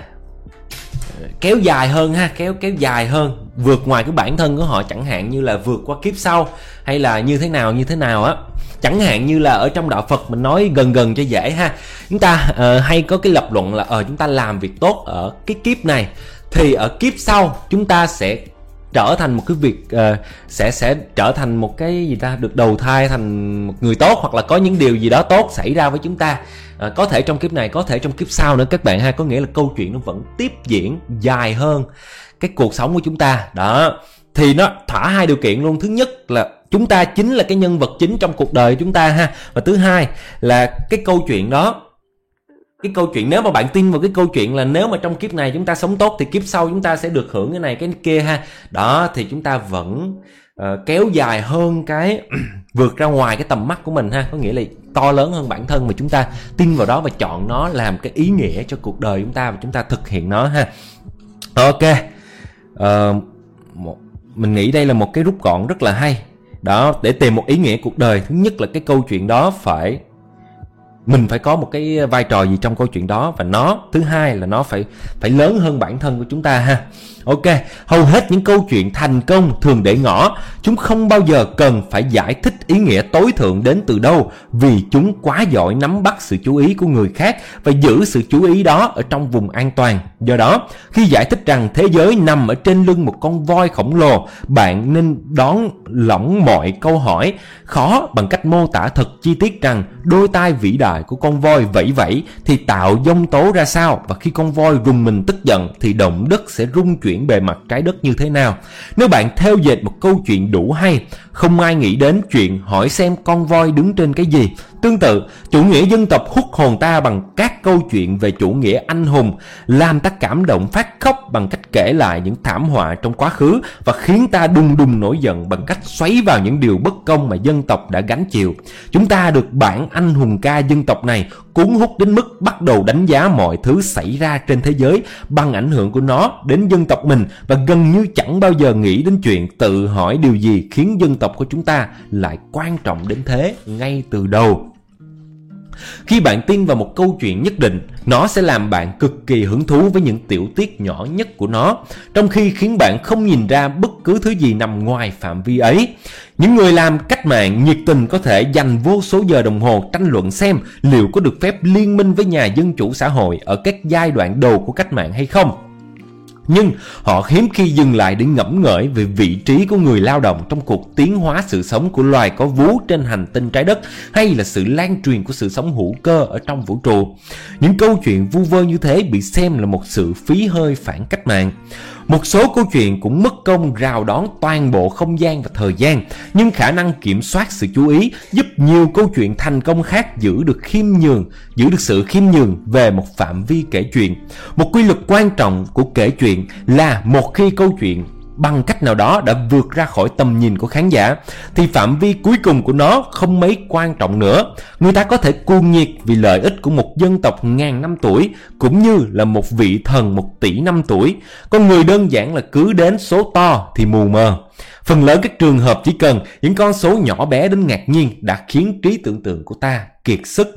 kéo dài hơn ha, kéo dài hơn, vượt ngoài cái bản thân của họ, chẳng hạn như là vượt qua kiếp sau, hay là như thế nào á. Chẳng hạn như là ở trong đạo Phật mình nói gần cho dễ ha, chúng ta hay có cái lập luận là chúng ta làm việc tốt ở cái kiếp này, thì ở kiếp sau chúng ta sẽ trở thành một cái việc sẽ trở thành một cái gì ta, được đầu thai thành một người tốt, hoặc là có những điều gì đó tốt xảy ra với chúng ta, có thể trong kiếp này, có thể trong kiếp sau nữa các bạn ha. Có nghĩa là câu chuyện nó vẫn tiếp diễn dài hơn cái cuộc sống của chúng ta. Đó, thì nó thỏa hai điều kiện luôn. Thứ nhất là chúng ta chính là cái nhân vật chính trong cuộc đời của chúng ta ha, và thứ hai là cái câu chuyện đó, cái câu chuyện, nếu mà bạn tin vào cái câu chuyện là nếu mà trong kiếp này chúng ta sống tốt thì kiếp sau chúng ta sẽ được hưởng cái này cái kia ha, đó, thì chúng ta vẫn kéo dài hơn cái vượt ra ngoài cái tầm mắt của mình ha, có nghĩa là to lớn hơn bản thân, mà chúng ta tin vào đó và chọn nó làm cái ý nghĩa cho cuộc đời chúng ta, và chúng ta thực hiện nó ha. Ok, mình nghĩ đây là một cái rút gọn rất là hay đó, để tìm một ý nghĩa cuộc đời. Thứ nhất là cái câu chuyện đó mình phải có một cái vai trò gì trong câu chuyện đó, và thứ hai là nó phải lớn hơn bản thân của chúng ta ha. Ok, hầu hết những câu chuyện thành công thường để ngỏ, chúng không bao giờ cần phải giải thích ý nghĩa tối thượng đến từ đâu, vì chúng quá giỏi nắm bắt sự chú ý của người khác và giữ sự chú ý đó ở trong vùng an toàn. Do đó, khi giải thích rằng thế giới nằm ở trên lưng một con voi khổng lồ, bạn nên đón lỏng mọi câu hỏi khó bằng cách mô tả thật chi tiết rằng đôi tai vĩ đại của con voi vẫy vẫy thì tạo giông tố ra sao, và khi con voi rùng mình tức giận thì động đất sẽ rung chuyển bề mặt trái đất như thế nào. Nếu bạn theo dệt một câu chuyện đủ hay, không ai nghĩ đến chuyện hỏi xem con voi đứng trên cái gì. Tương tự, chủ nghĩa dân tộc hút hồn ta bằng các câu chuyện về chủ nghĩa anh hùng, làm ta cảm động phát khóc bằng cách kể lại những thảm họa trong quá khứ, và khiến ta đùng đùng nổi giận bằng cách xoáy vào những điều bất công mà dân tộc đã gánh chịu. Chúng ta được bản anh hùng ca dân tộc này cuốn hút đến mức bắt đầu đánh giá mọi thứ xảy ra trên thế giới bằng ảnh hưởng của nó đến dân tộc mình, và gần như chẳng bao giờ nghĩ đến chuyện tự hỏi điều gì khiến dân tộc của chúng ta lại quan trọng đến thế ngay từ đầu. Khi bạn tin vào một câu chuyện nhất định, nó sẽ làm bạn cực kỳ hứng thú với những tiểu tiết nhỏ nhất của nó, trong khi khiến bạn không nhìn ra bất cứ thứ gì nằm ngoài phạm vi ấy. Những người làm cách mạng nhiệt tình có thể dành vô số giờ đồng hồ tranh luận xem liệu có được phép liên minh với nhà dân chủ xã hội ở các giai đoạn đầu của cách mạng hay không. Nhưng họ hiếm khi dừng lại để ngẫm ngợi về vị trí của người lao động trong cuộc tiến hóa sự sống của loài có vú trên hành tinh trái đất, hay là sự lan truyền của sự sống hữu cơ ở trong vũ trụ. Những câu chuyện vu vơ như thế bị xem là một sự phí hơi phản cách mạng. Một số câu chuyện cũng mất công rào đón toàn bộ không gian và thời gian, nhưng khả năng kiểm soát sự chú ý giúp nhiều câu chuyện thành công khác giữ được sự khiêm nhường về một phạm vi kể chuyện. Một quy luật quan trọng của kể chuyện là một khi câu chuyện bằng cách nào đó đã vượt ra khỏi tầm nhìn của khán giả, thì phạm vi cuối cùng của nó không mấy quan trọng nữa. Người ta có thể cuồng nhiệt vì lợi ích của một dân tộc ngàn năm tuổi, cũng như là một vị thần 1 tỷ năm tuổi. Con người đơn giản là cứ đến số to thì mù mờ. Phần lớn các trường hợp chỉ cần những con số nhỏ bé đến ngạc nhiên đã khiến trí tưởng tượng của ta kiệt sức.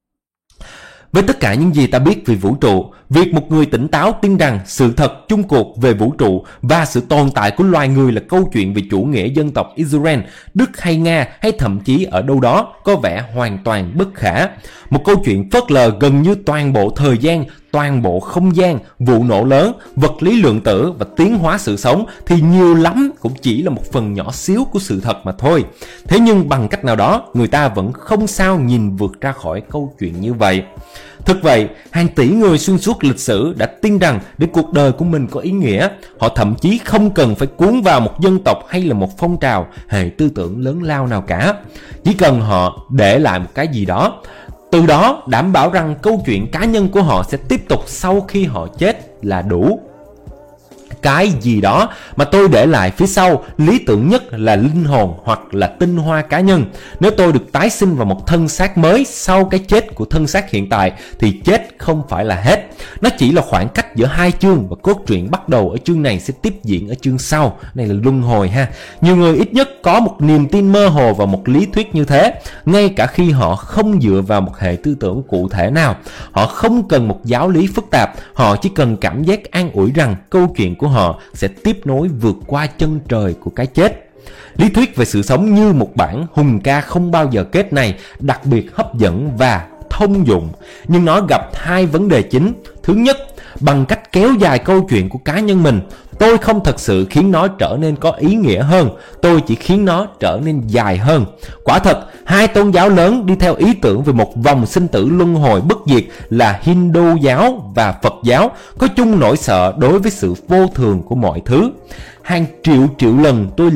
Với tất cả những gì ta biết về vũ trụ, việc một người tỉnh táo tin rằng sự thật chung cuộc về vũ trụ và sự tồn tại của loài người là câu chuyện về chủ nghĩa dân tộc Israel, Đức hay Nga hay thậm chí ở đâu đó có vẻ hoàn toàn bất khả. Một câu chuyện phớt lờ gần như toàn bộ thời gian, toàn bộ không gian, vụ nổ lớn, vật lý lượng tử và tiến hóa sự sống thì nhiều lắm cũng chỉ là một phần nhỏ xíu của sự thật mà thôi. Thế nhưng bằng cách nào đó, người ta vẫn không sao nhìn vượt ra khỏi câu chuyện như vậy. Thực vậy, hàng tỷ người xuyên suốt lịch sử đã tin rằng để cuộc đời của mình có ý nghĩa, họ thậm chí không cần phải cuốn vào một dân tộc hay là một phong trào hệ tư tưởng lớn lao nào cả. Chỉ cần họ để lại một cái gì đó, từ đó đảm bảo rằng câu chuyện cá nhân của họ sẽ tiếp tục sau khi họ chết là đủ. Cái gì đó mà tôi để lại phía sau lý tưởng nhất là linh hồn hoặc là tinh hoa cá nhân. Nếu tôi được tái sinh vào một thân xác mới sau cái chết của thân xác hiện tại thì chết không phải là hết. Nó chỉ là khoảng cách giữa hai chương, và cốt truyện bắt đầu ở chương này sẽ tiếp diễn ở chương sau. Này là luân hồi ha. Nhiều người ít nhất có một niềm tin mơ hồ vào một lý thuyết như thế, ngay cả khi họ không dựa vào một hệ tư tưởng cụ thể nào. Họ không cần một giáo lý phức tạp, họ chỉ cần cảm giác an ủi rằng câu chuyện của họ sẽ tiếp nối vượt qua chân trời của cái chết. Lý thuyết về sự sống như một bản hùng ca không bao giờ kết này đặc biệt hấp dẫn và thông dụng, nhưng nó gặp hai vấn đề chính. Thứ nhất, bằng cách kéo dài câu chuyện của cá nhân mình, tôi không thật sự khiến nó trở nên có ý nghĩa hơn, tôi chỉ khiến nó trở nên dài hơn. Quả thật, hai tôn giáo lớn đi theo ý tưởng về một vòng sinh tử luân hồi bất diệt là Hindu giáo và Phật giáo có chung nỗi sợ đối với sự vô thường của mọi thứ. Hàng triệu lần tôi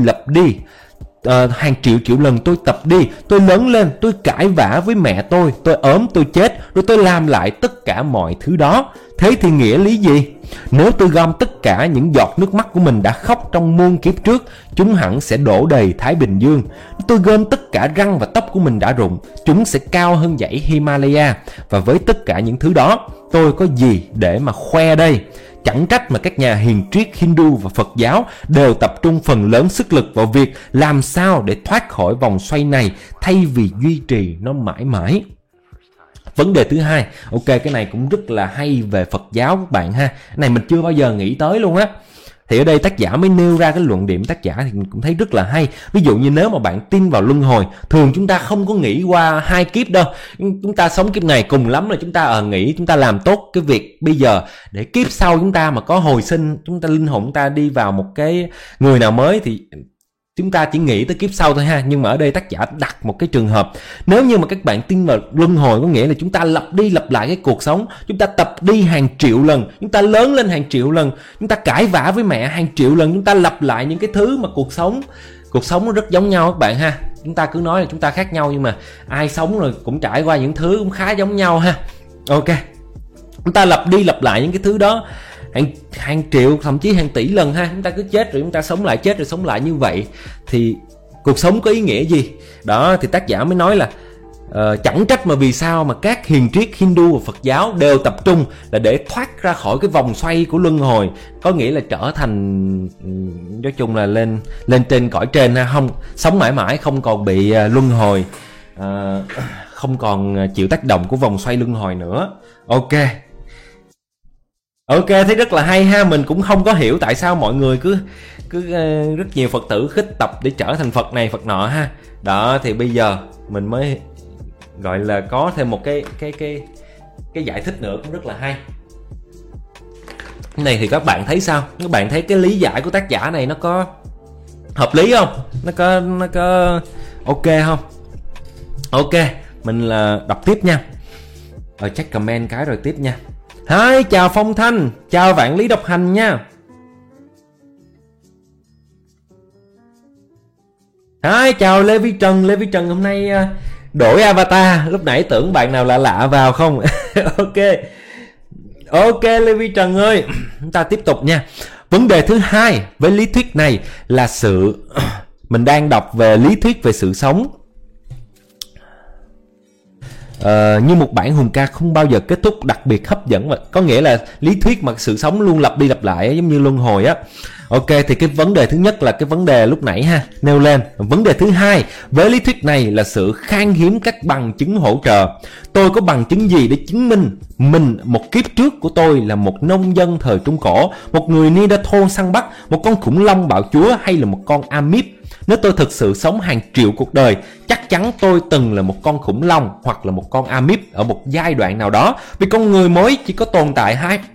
hàng triệu lần tôi tập đi, tôi lớn lên, tôi cãi vã với mẹ tôi ốm, tôi chết, rồi tôi làm lại tất cả mọi thứ đó. Thế thì nghĩa lý gì? Nếu tôi gom tất cả những giọt nước mắt của mình đã khóc trong muôn kiếp trước, chúng hẳn sẽ đổ đầy Thái Bình Dương. Nếu tôi gom tất cả răng và tóc của mình đã rụng, chúng sẽ cao hơn dãy Himalaya. Và với tất cả những thứ đó, tôi có gì để mà khoe đây? Chẳng trách mà các nhà hiền triết Hindu và Phật giáo đều tập trung phần lớn sức lực vào việc làm sao để thoát khỏi vòng xoay này thay vì duy trì nó mãi mãi. Vấn đề thứ hai, ok, cái này cũng rất là hay về Phật giáo các bạn ha. Cái này mình chưa bao giờ nghĩ tới luôn á. Thì ở đây tác giả mới nêu ra cái luận điểm tác giả thì mình cũng thấy rất là hay. Ví dụ như nếu mà bạn tin vào luân hồi, thường chúng ta không có nghĩ qua hai kiếp đâu. Chúng ta sống kiếp này cùng lắm là chúng ta nghĩ chúng ta làm tốt cái việc bây giờ, để kiếp sau chúng ta mà có hồi sinh, chúng ta linh hồn chúng ta đi vào một cái người nào mới thì chúng ta chỉ nghĩ tới kiếp sau thôi ha. Nhưng mà ở đây tác giả đặt một cái trường hợp, nếu như mà các bạn tin vào luân hồi có nghĩa là chúng ta lặp đi lặp lại cái cuộc sống, chúng ta tập đi hàng triệu lần, chúng ta lớn lên hàng triệu lần, chúng ta cãi vã với mẹ hàng triệu lần, chúng ta lặp lại những cái thứ mà cuộc sống nó rất giống nhau các bạn ha. Chúng ta cứ nói là chúng ta khác nhau, nhưng mà ai sống rồi cũng trải qua những thứ cũng khá giống nhau ha. Ok, chúng ta lặp đi lặp lại những cái thứ đó hàng triệu, thậm chí hàng tỷ lần ha. Chúng ta cứ chết rồi chúng ta sống lại, chết rồi sống lại như vậy thì cuộc sống có ý nghĩa gì? Đó, thì tác giả mới nói là chẳng trách mà vì sao mà các hiền triết Hindu và Phật giáo đều tập trung là để thoát ra khỏi cái vòng xoay của luân hồi, có nghĩa là trở thành, nói chung là lên trên cõi trên ha, không sống mãi mãi, không còn bị luân hồi, không còn chịu tác động của vòng xoay luân hồi nữa. Ok, thấy rất là hay ha. Mình cũng không có hiểu tại sao mọi người cứ rất nhiều Phật tử khích tập để trở thành Phật này Phật nọ ha. Đó, thì bây giờ mình mới gọi là có thêm một cái giải thích nữa cũng rất là hay. Cái này thì các bạn thấy sao? Các bạn thấy cái lý giải của tác giả này nó có hợp lý không? Nó có ok không? Ok, mình là đọc tiếp nha. Rồi check comment cái rồi tiếp nha. Hi, chào Phong Thanh, chào Vạn Lý Độc Hành nha. Hi, chào Lê Vi Trần. Lê Vi Trần hôm nay đổi avatar, lúc nãy tưởng bạn nào lạ lạ vào không. Ok Lê Vi Trần ơi, chúng ta tiếp tục nha. Vấn đề thứ hai với lý thuyết này là sự mình đang đọc về lý thuyết về sự sống. Như một bản hùng ca không bao giờ kết thúc, đặc biệt hấp dẫn, và có nghĩa là lý thuyết mà sự sống luôn lặp đi lặp lại giống như luân hồi á. Ok, thì cái vấn đề thứ nhất là cái vấn đề lúc nãy nêu lên. Vấn đề thứ hai với lý thuyết này là sự khan hiếm các bằng chứng hỗ trợ. Tôi có bằng chứng gì để chứng minh mình một kiếp trước của tôi là một nông dân thời Trung Cổ, một người Neanderthal săn bắt, một con khủng long bạo chúa hay là một con amip? Nếu tôi thực sự sống hàng triệu cuộc đời, chắc chắn tôi từng là một con khủng long hoặc là một con amip ở một giai đoạn nào đó, vì con người mới chỉ có tồn tại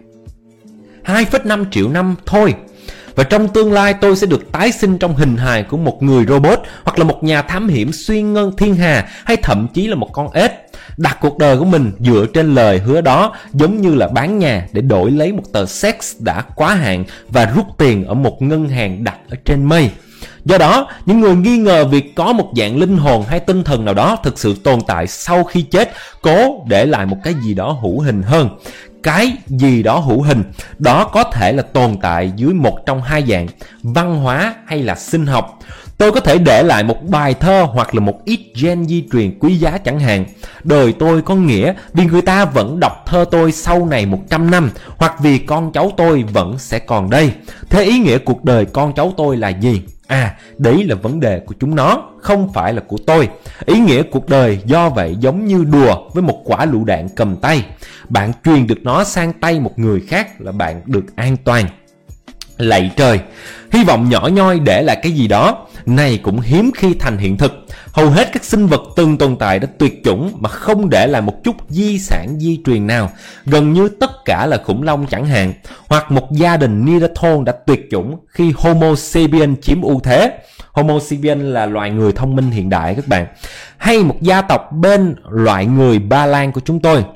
2,5 triệu năm thôi. Và trong tương lai tôi sẽ được tái sinh trong hình hài của một người robot, hoặc là một nhà thám hiểm xuyên ngân thiên hà, hay thậm chí là một con ếch. Đặt cuộc đời của mình dựa trên lời hứa đó giống như là bán nhà để đổi lấy một tờ séc đã quá hạn và rút tiền ở một ngân hàng đặt ở trên mây. Do đó, những người nghi ngờ việc có một dạng linh hồn hay tinh thần nào đó thực sự tồn tại sau khi chết, cố để lại một cái gì đó hữu hình hơn. Cái gì đó hữu hình đó có thể là tồn tại dưới một trong hai dạng, văn hóa hay là sinh học. Tôi có thể để lại một bài thơ hoặc là một ít gen di truyền quý giá chẳng hạn. Đời tôi có nghĩa vì người ta vẫn đọc thơ tôi sau này 100 năm, hoặc vì con cháu tôi vẫn sẽ còn đây. Thế ý nghĩa cuộc đời con cháu tôi là gì? Đấy là vấn đề của chúng nó, không phải là của tôi. Ý nghĩa cuộc đời do vậy giống như đùa với một quả lựu đạn cầm tay. Bạn truyền được nó sang tay một người khác là bạn được an toàn. Lạy trời, hy vọng nhỏ nhoi để lại cái gì đó này cũng hiếm khi thành hiện thực. Hầu hết các sinh vật từng tồn tại đã tuyệt chủng mà không để lại một chút di sản di truyền nào. Gần như tất cả là khủng long chẳng hạn, hoặc một gia đình Neanderthal đã tuyệt chủng khi Homo sapiens chiếm ưu thế. Homo sapiens là loài người thông minh hiện đại các bạn. Hay một gia tộc bên loại người Ba Lan của chúng tôi.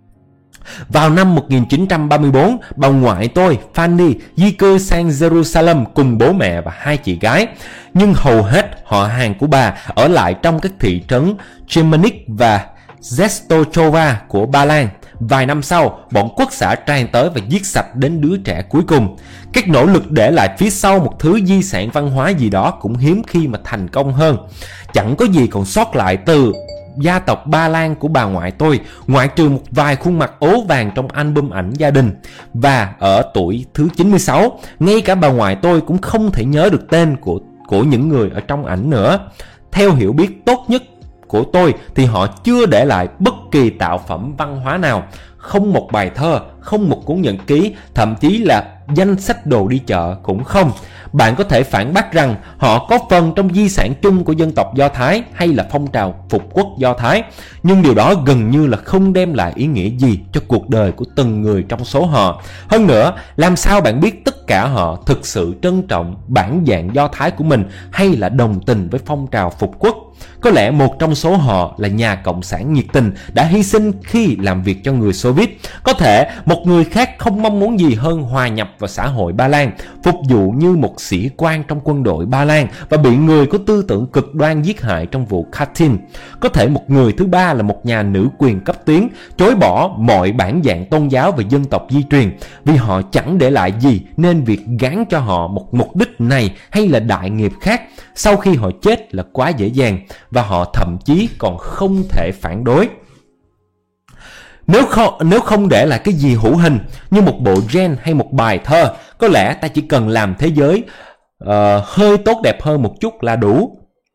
Vào năm 1934, bà ngoại tôi, Fanny, di cư sang Jerusalem cùng bố mẹ và hai chị gái. Nhưng hầu hết họ hàng của bà ở lại trong các thị trấn Chemnik và Zestochova của Ba Lan. Vài năm sau, bọn quốc xã tràn tới và giết sạch đến đứa trẻ cuối cùng. Các nỗ lực để lại phía sau một thứ di sản văn hóa gì đó cũng hiếm khi mà thành công hơn. Chẳng có gì còn sót lại từ gia tộc Ba Lan của bà ngoại tôi, ngoại trừ một vài khuôn mặt ố vàng trong album ảnh gia đình. Và ở tuổi thứ 96, ngay cả bà ngoại tôi cũng không thể nhớ được tên của những người ở trong ảnh nữa. Theo hiểu biết tốt nhất của tôi thì họ chưa để lại bất kỳ tạo phẩm văn hóa nào, không một bài thơ, không một cuốn nhật ký, thậm chí là danh sách đồ đi chợ cũng không. Bạn có thể phản bác rằng họ có phần trong di sản chung của dân tộc Do Thái hay là phong trào phục quốc Do Thái, nhưng điều đó gần như là không đem lại ý nghĩa gì cho cuộc đời của từng người trong số họ. Hơn nữa, làm sao bạn biết tất cả họ thực sự trân trọng bản dạng Do Thái của mình hay là đồng tình với phong trào phục quốc? Có lẽ một trong số họ là nhà cộng sản nhiệt tình đã hy sinh khi làm việc cho người Xô Viết. Có thể một người khác không mong muốn gì hơn hòa nhập vào xã hội Ba Lan, phục vụ như một sĩ quan trong quân đội Ba Lan và bị người có tư tưởng cực đoan giết hại trong vụ Katyn. Có thể một người thứ ba là một nhà nữ quyền cấp tiến, chối bỏ mọi bản dạng tôn giáo và dân tộc di truyền, vì họ chẳng để lại gì nên việc gán cho họ một mục đích này hay là đại nghiệp khác sau khi họ chết là quá dễ dàng, và họ thậm chí còn không thể phản đối. Nếu không để lại cái gì hữu hình như một bộ gen hay một bài thơ, có lẽ ta chỉ cần làm thế giới hơi tốt đẹp hơn một chút là đủ.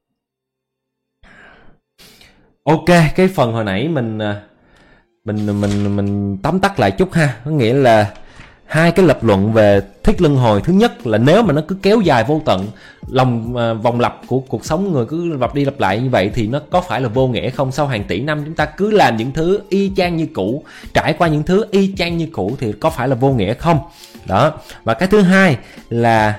Ok, cái phần hồi nãy mình tóm tắt lại chút ha. Có nghĩa là hai cái lập luận về thuyết luân hồi. Thứ nhất là nếu mà nó cứ kéo dài vô tận, vòng lặp của cuộc sống người cứ lặp đi lặp lại như vậy thì nó có phải là vô nghĩa không? Sau hàng tỷ năm chúng ta cứ làm những thứ y chang như cũ, trải qua những thứ y chang như cũ thì có phải là vô nghĩa không? Đó. Và cái thứ hai là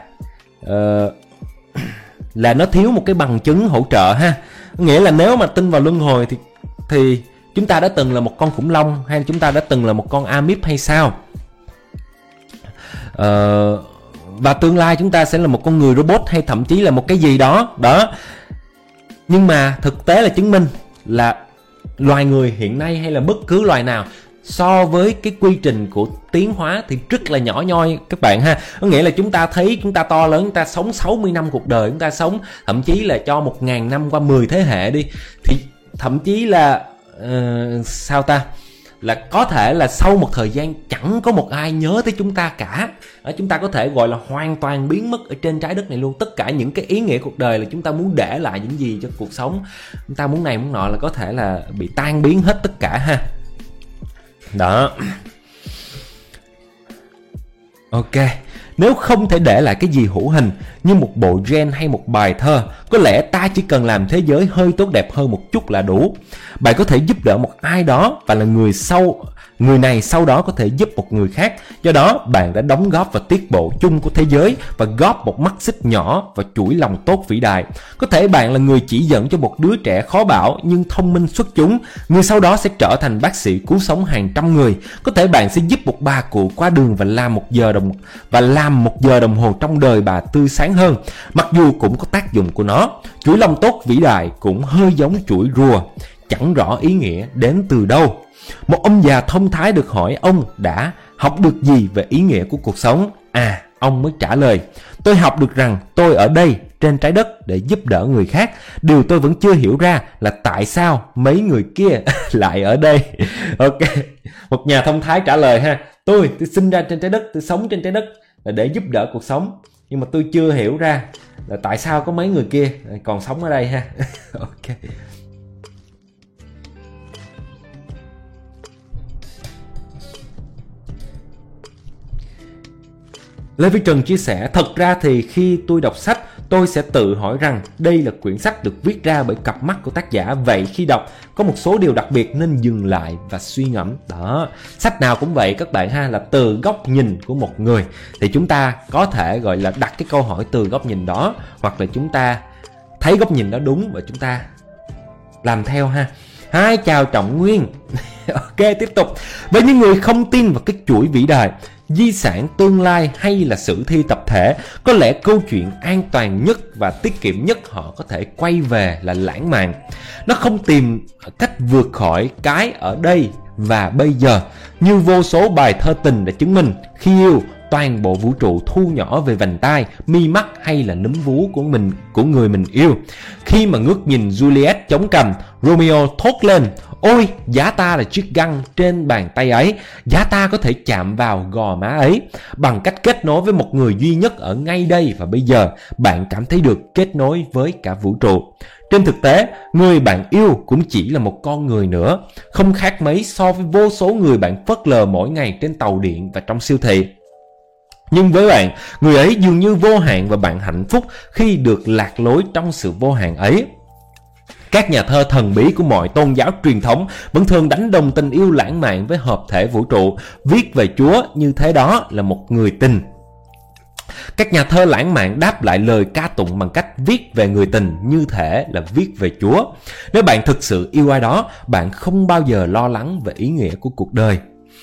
nó thiếu một cái bằng chứng hỗ trợ ha. Nghĩa là nếu mà tin vào luân hồi thì chúng ta đã từng là một con khủng long, hay chúng ta đã từng là một con amip hay sao? Và tương lai chúng ta sẽ là một con người robot, hay thậm chí là một cái gì đó. Nhưng mà thực tế là chứng minh là loài người hiện nay hay là bất cứ loài nào so với cái quy trình của tiến hóa thì rất là nhỏ nhoi các bạn ha. Có nghĩa là chúng ta thấy chúng ta to lớn, chúng ta sống 60 năm cuộc đời, chúng ta sống thậm chí là cho 1000 năm qua 10 thế hệ đi, thì thậm chí là là có thể là sau một thời gian chẳng có một ai nhớ tới chúng ta cả. Chúng ta có thể gọi là hoàn toàn biến mất ở trên trái đất này luôn. Tất cả những cái ý nghĩa cuộc đời là chúng ta muốn để lại những gì cho cuộc sống, chúng ta muốn này muốn nọ là có thể là bị tan biến hết tất cả ha. Đó. Ok. Nếu không thể để lại cái gì hữu hình như một bộ gen hay một bài thơ, có lẽ ta chỉ cần làm thế giới hơi tốt đẹp hơn một chút là đủ. Bạn có thể giúp đỡ một ai đó và là người này sau đó có thể giúp một người khác. Do đó bạn đã đóng góp vào tiến bộ chung của thế giới và góp một mắt xích nhỏ vào chuỗi lòng tốt vĩ đại. Có thể bạn là người chỉ dẫn cho một đứa trẻ khó bảo nhưng thông minh xuất chúng, người sau đó sẽ trở thành bác sĩ cứu sống hàng trăm người. Có thể bạn sẽ giúp một bà cụ qua đường và làm một giờ đồng hồ trong đời bà tươi sáng hơn, mặc dù cũng có tác dụng của nó. Chuỗi lòng tốt vĩ đại cũng hơi giống chuỗi rùa, chẳng rõ ý nghĩa đến từ đâu. Một ông già thông thái được hỏi ông đã học được gì về ý nghĩa của cuộc sống. Ông mới trả lời: tôi học được rằng tôi ở đây trên trái đất để giúp đỡ người khác. Điều tôi vẫn chưa hiểu ra là tại sao mấy người kia lại ở đây. Ok, một nhà thông thái trả lời ha: tôi sinh ra trên trái đất, tôi sống trên trái đất là để giúp đỡ cuộc sống, nhưng mà tôi chưa hiểu ra là tại sao có mấy người kia còn sống ở đây ha. Ok. Lê Vĩ Trần chia sẻ: thật ra thì khi tôi đọc sách, tôi sẽ tự hỏi rằng đây là quyển sách được viết ra bởi cặp mắt của tác giả. Vậy khi đọc, có một số điều đặc biệt nên dừng lại và suy ngẫm. Đó, sách nào cũng vậy các bạn ha, là từ góc nhìn của một người. Thì chúng ta có thể gọi là đặt cái câu hỏi từ góc nhìn đó, hoặc là chúng ta thấy góc nhìn đó đúng và chúng ta làm theo ha. Hai, chào Trọng Nguyên. Ok, tiếp tục. Với những người không tin vào cái chuỗi vĩ đại, di sản tương lai hay là sử thi tập thể, có lẽ câu chuyện an toàn nhất và tiết kiệm nhất họ có thể quay về là lãng mạn. Nó không tìm cách vượt khỏi cái ở đây và bây giờ, như vô số bài thơ tình đã chứng minh. Khi yêu, toàn bộ vũ trụ thu nhỏ về vành tai, mi mắt hay là núm vú của người mình yêu. Khi mà ngước nhìn Juliet chống cằm, Romeo thốt lên: ôi, giá ta là chiếc găng trên bàn tay ấy, giá ta có thể chạm vào gò má ấy. Bằng cách kết nối với một người duy nhất ở ngay đây và bây giờ, bạn cảm thấy được kết nối với cả vũ trụ. Trên thực tế, người bạn yêu cũng chỉ là một con người nữa, không khác mấy so với vô số người bạn phớt lờ mỗi ngày trên tàu điện và trong siêu thị. Nhưng với bạn, người ấy dường như vô hạn và bạn hạnh phúc khi được lạc lối trong sự vô hạn ấy. Các nhà thơ thần bí của mọi tôn giáo truyền thống vẫn thường đánh đồng tình yêu lãng mạn với hợp thể vũ trụ, viết về Chúa như thế đó là một người tình. Các nhà thơ lãng mạn đáp lại lời ca tụng bằng cách viết về người tình như thể là viết về Chúa. Nếu bạn thực sự yêu ai đó, bạn không bao giờ lo lắng về ý nghĩa của cuộc đời.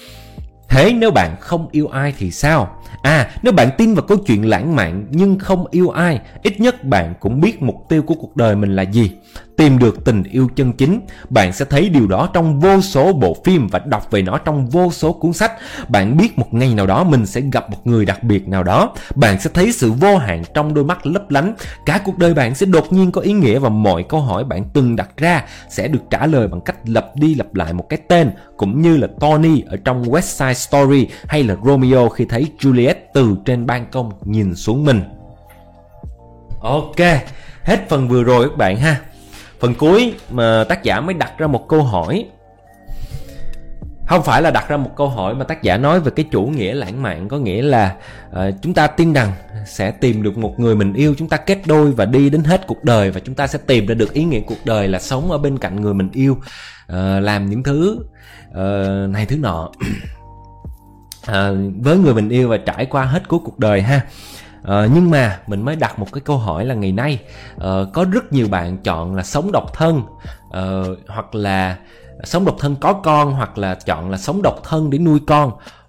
Thế nếu bạn không yêu ai thì sao? Nếu bạn tin vào câu chuyện lãng mạn nhưng không yêu ai, ít nhất bạn cũng biết mục tiêu của cuộc đời mình là gì. Tìm được tình yêu chân chính. Bạn sẽ thấy điều đó trong vô số bộ phim và đọc về nó trong vô số cuốn sách. Bạn biết một ngày nào đó mình sẽ gặp một người đặc biệt nào đó. Bạn sẽ thấy sự vô hạn trong đôi mắt lấp lánh. Cả cuộc đời bạn sẽ đột nhiên có ý nghĩa và mọi câu hỏi bạn từng đặt ra sẽ được trả lời bằng cách lặp đi lặp lại một cái tên, cũng như là Tony ở trong West Side Story hay là Romeo khi thấy Juliet từ trên ban công nhìn xuống mình. Ok, hết phần vừa rồi các bạn ha. Phần cuối mà tác giả mới đặt ra một câu hỏi. Không phải là đặt ra một câu hỏi mà tác giả nói về cái chủ nghĩa lãng mạn, có nghĩa là chúng ta tin rằng sẽ tìm được một người mình yêu, chúng ta kết đôi và đi đến hết cuộc đời, và chúng ta sẽ tìm ra được ý nghĩa cuộc đời là sống ở bên cạnh người mình yêu, làm những thứ này thứ nọ với người mình yêu và trải qua hết cuối cuộc đời ha. Nhưng mà mình mới đặt một cái câu hỏi là ngày nay có rất nhiều bạn chọn là sống độc thân, hoặc là sống độc thân có con, hoặc là chọn là sống độc thân để nuôi con.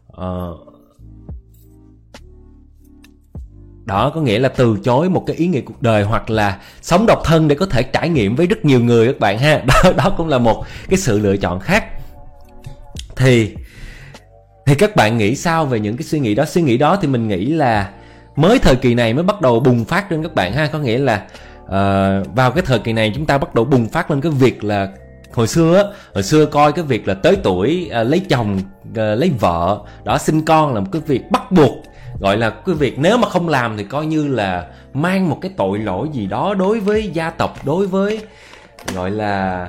Đó có nghĩa là từ chối một cái ý nghĩa cuộc đời, hoặc là sống độc thân để có thể trải nghiệm với rất nhiều người các bạn ha. Đó cũng là một cái sự lựa chọn khác. Thì các bạn nghĩ sao về những cái suy nghĩ đó? Suy nghĩ đó thì mình nghĩ là mới thời kỳ này mới bắt đầu bùng phát lên các bạn ha. Có nghĩa là vào cái thời kỳ này chúng ta bắt đầu bùng phát lên cái việc là hồi xưa coi cái việc là tới tuổi lấy chồng, lấy vợ đó, sinh con là một cái việc bắt buộc, gọi là cái việc nếu mà không làm thì coi như là mang một cái tội lỗi gì đó đối với gia tộc, đối với gọi là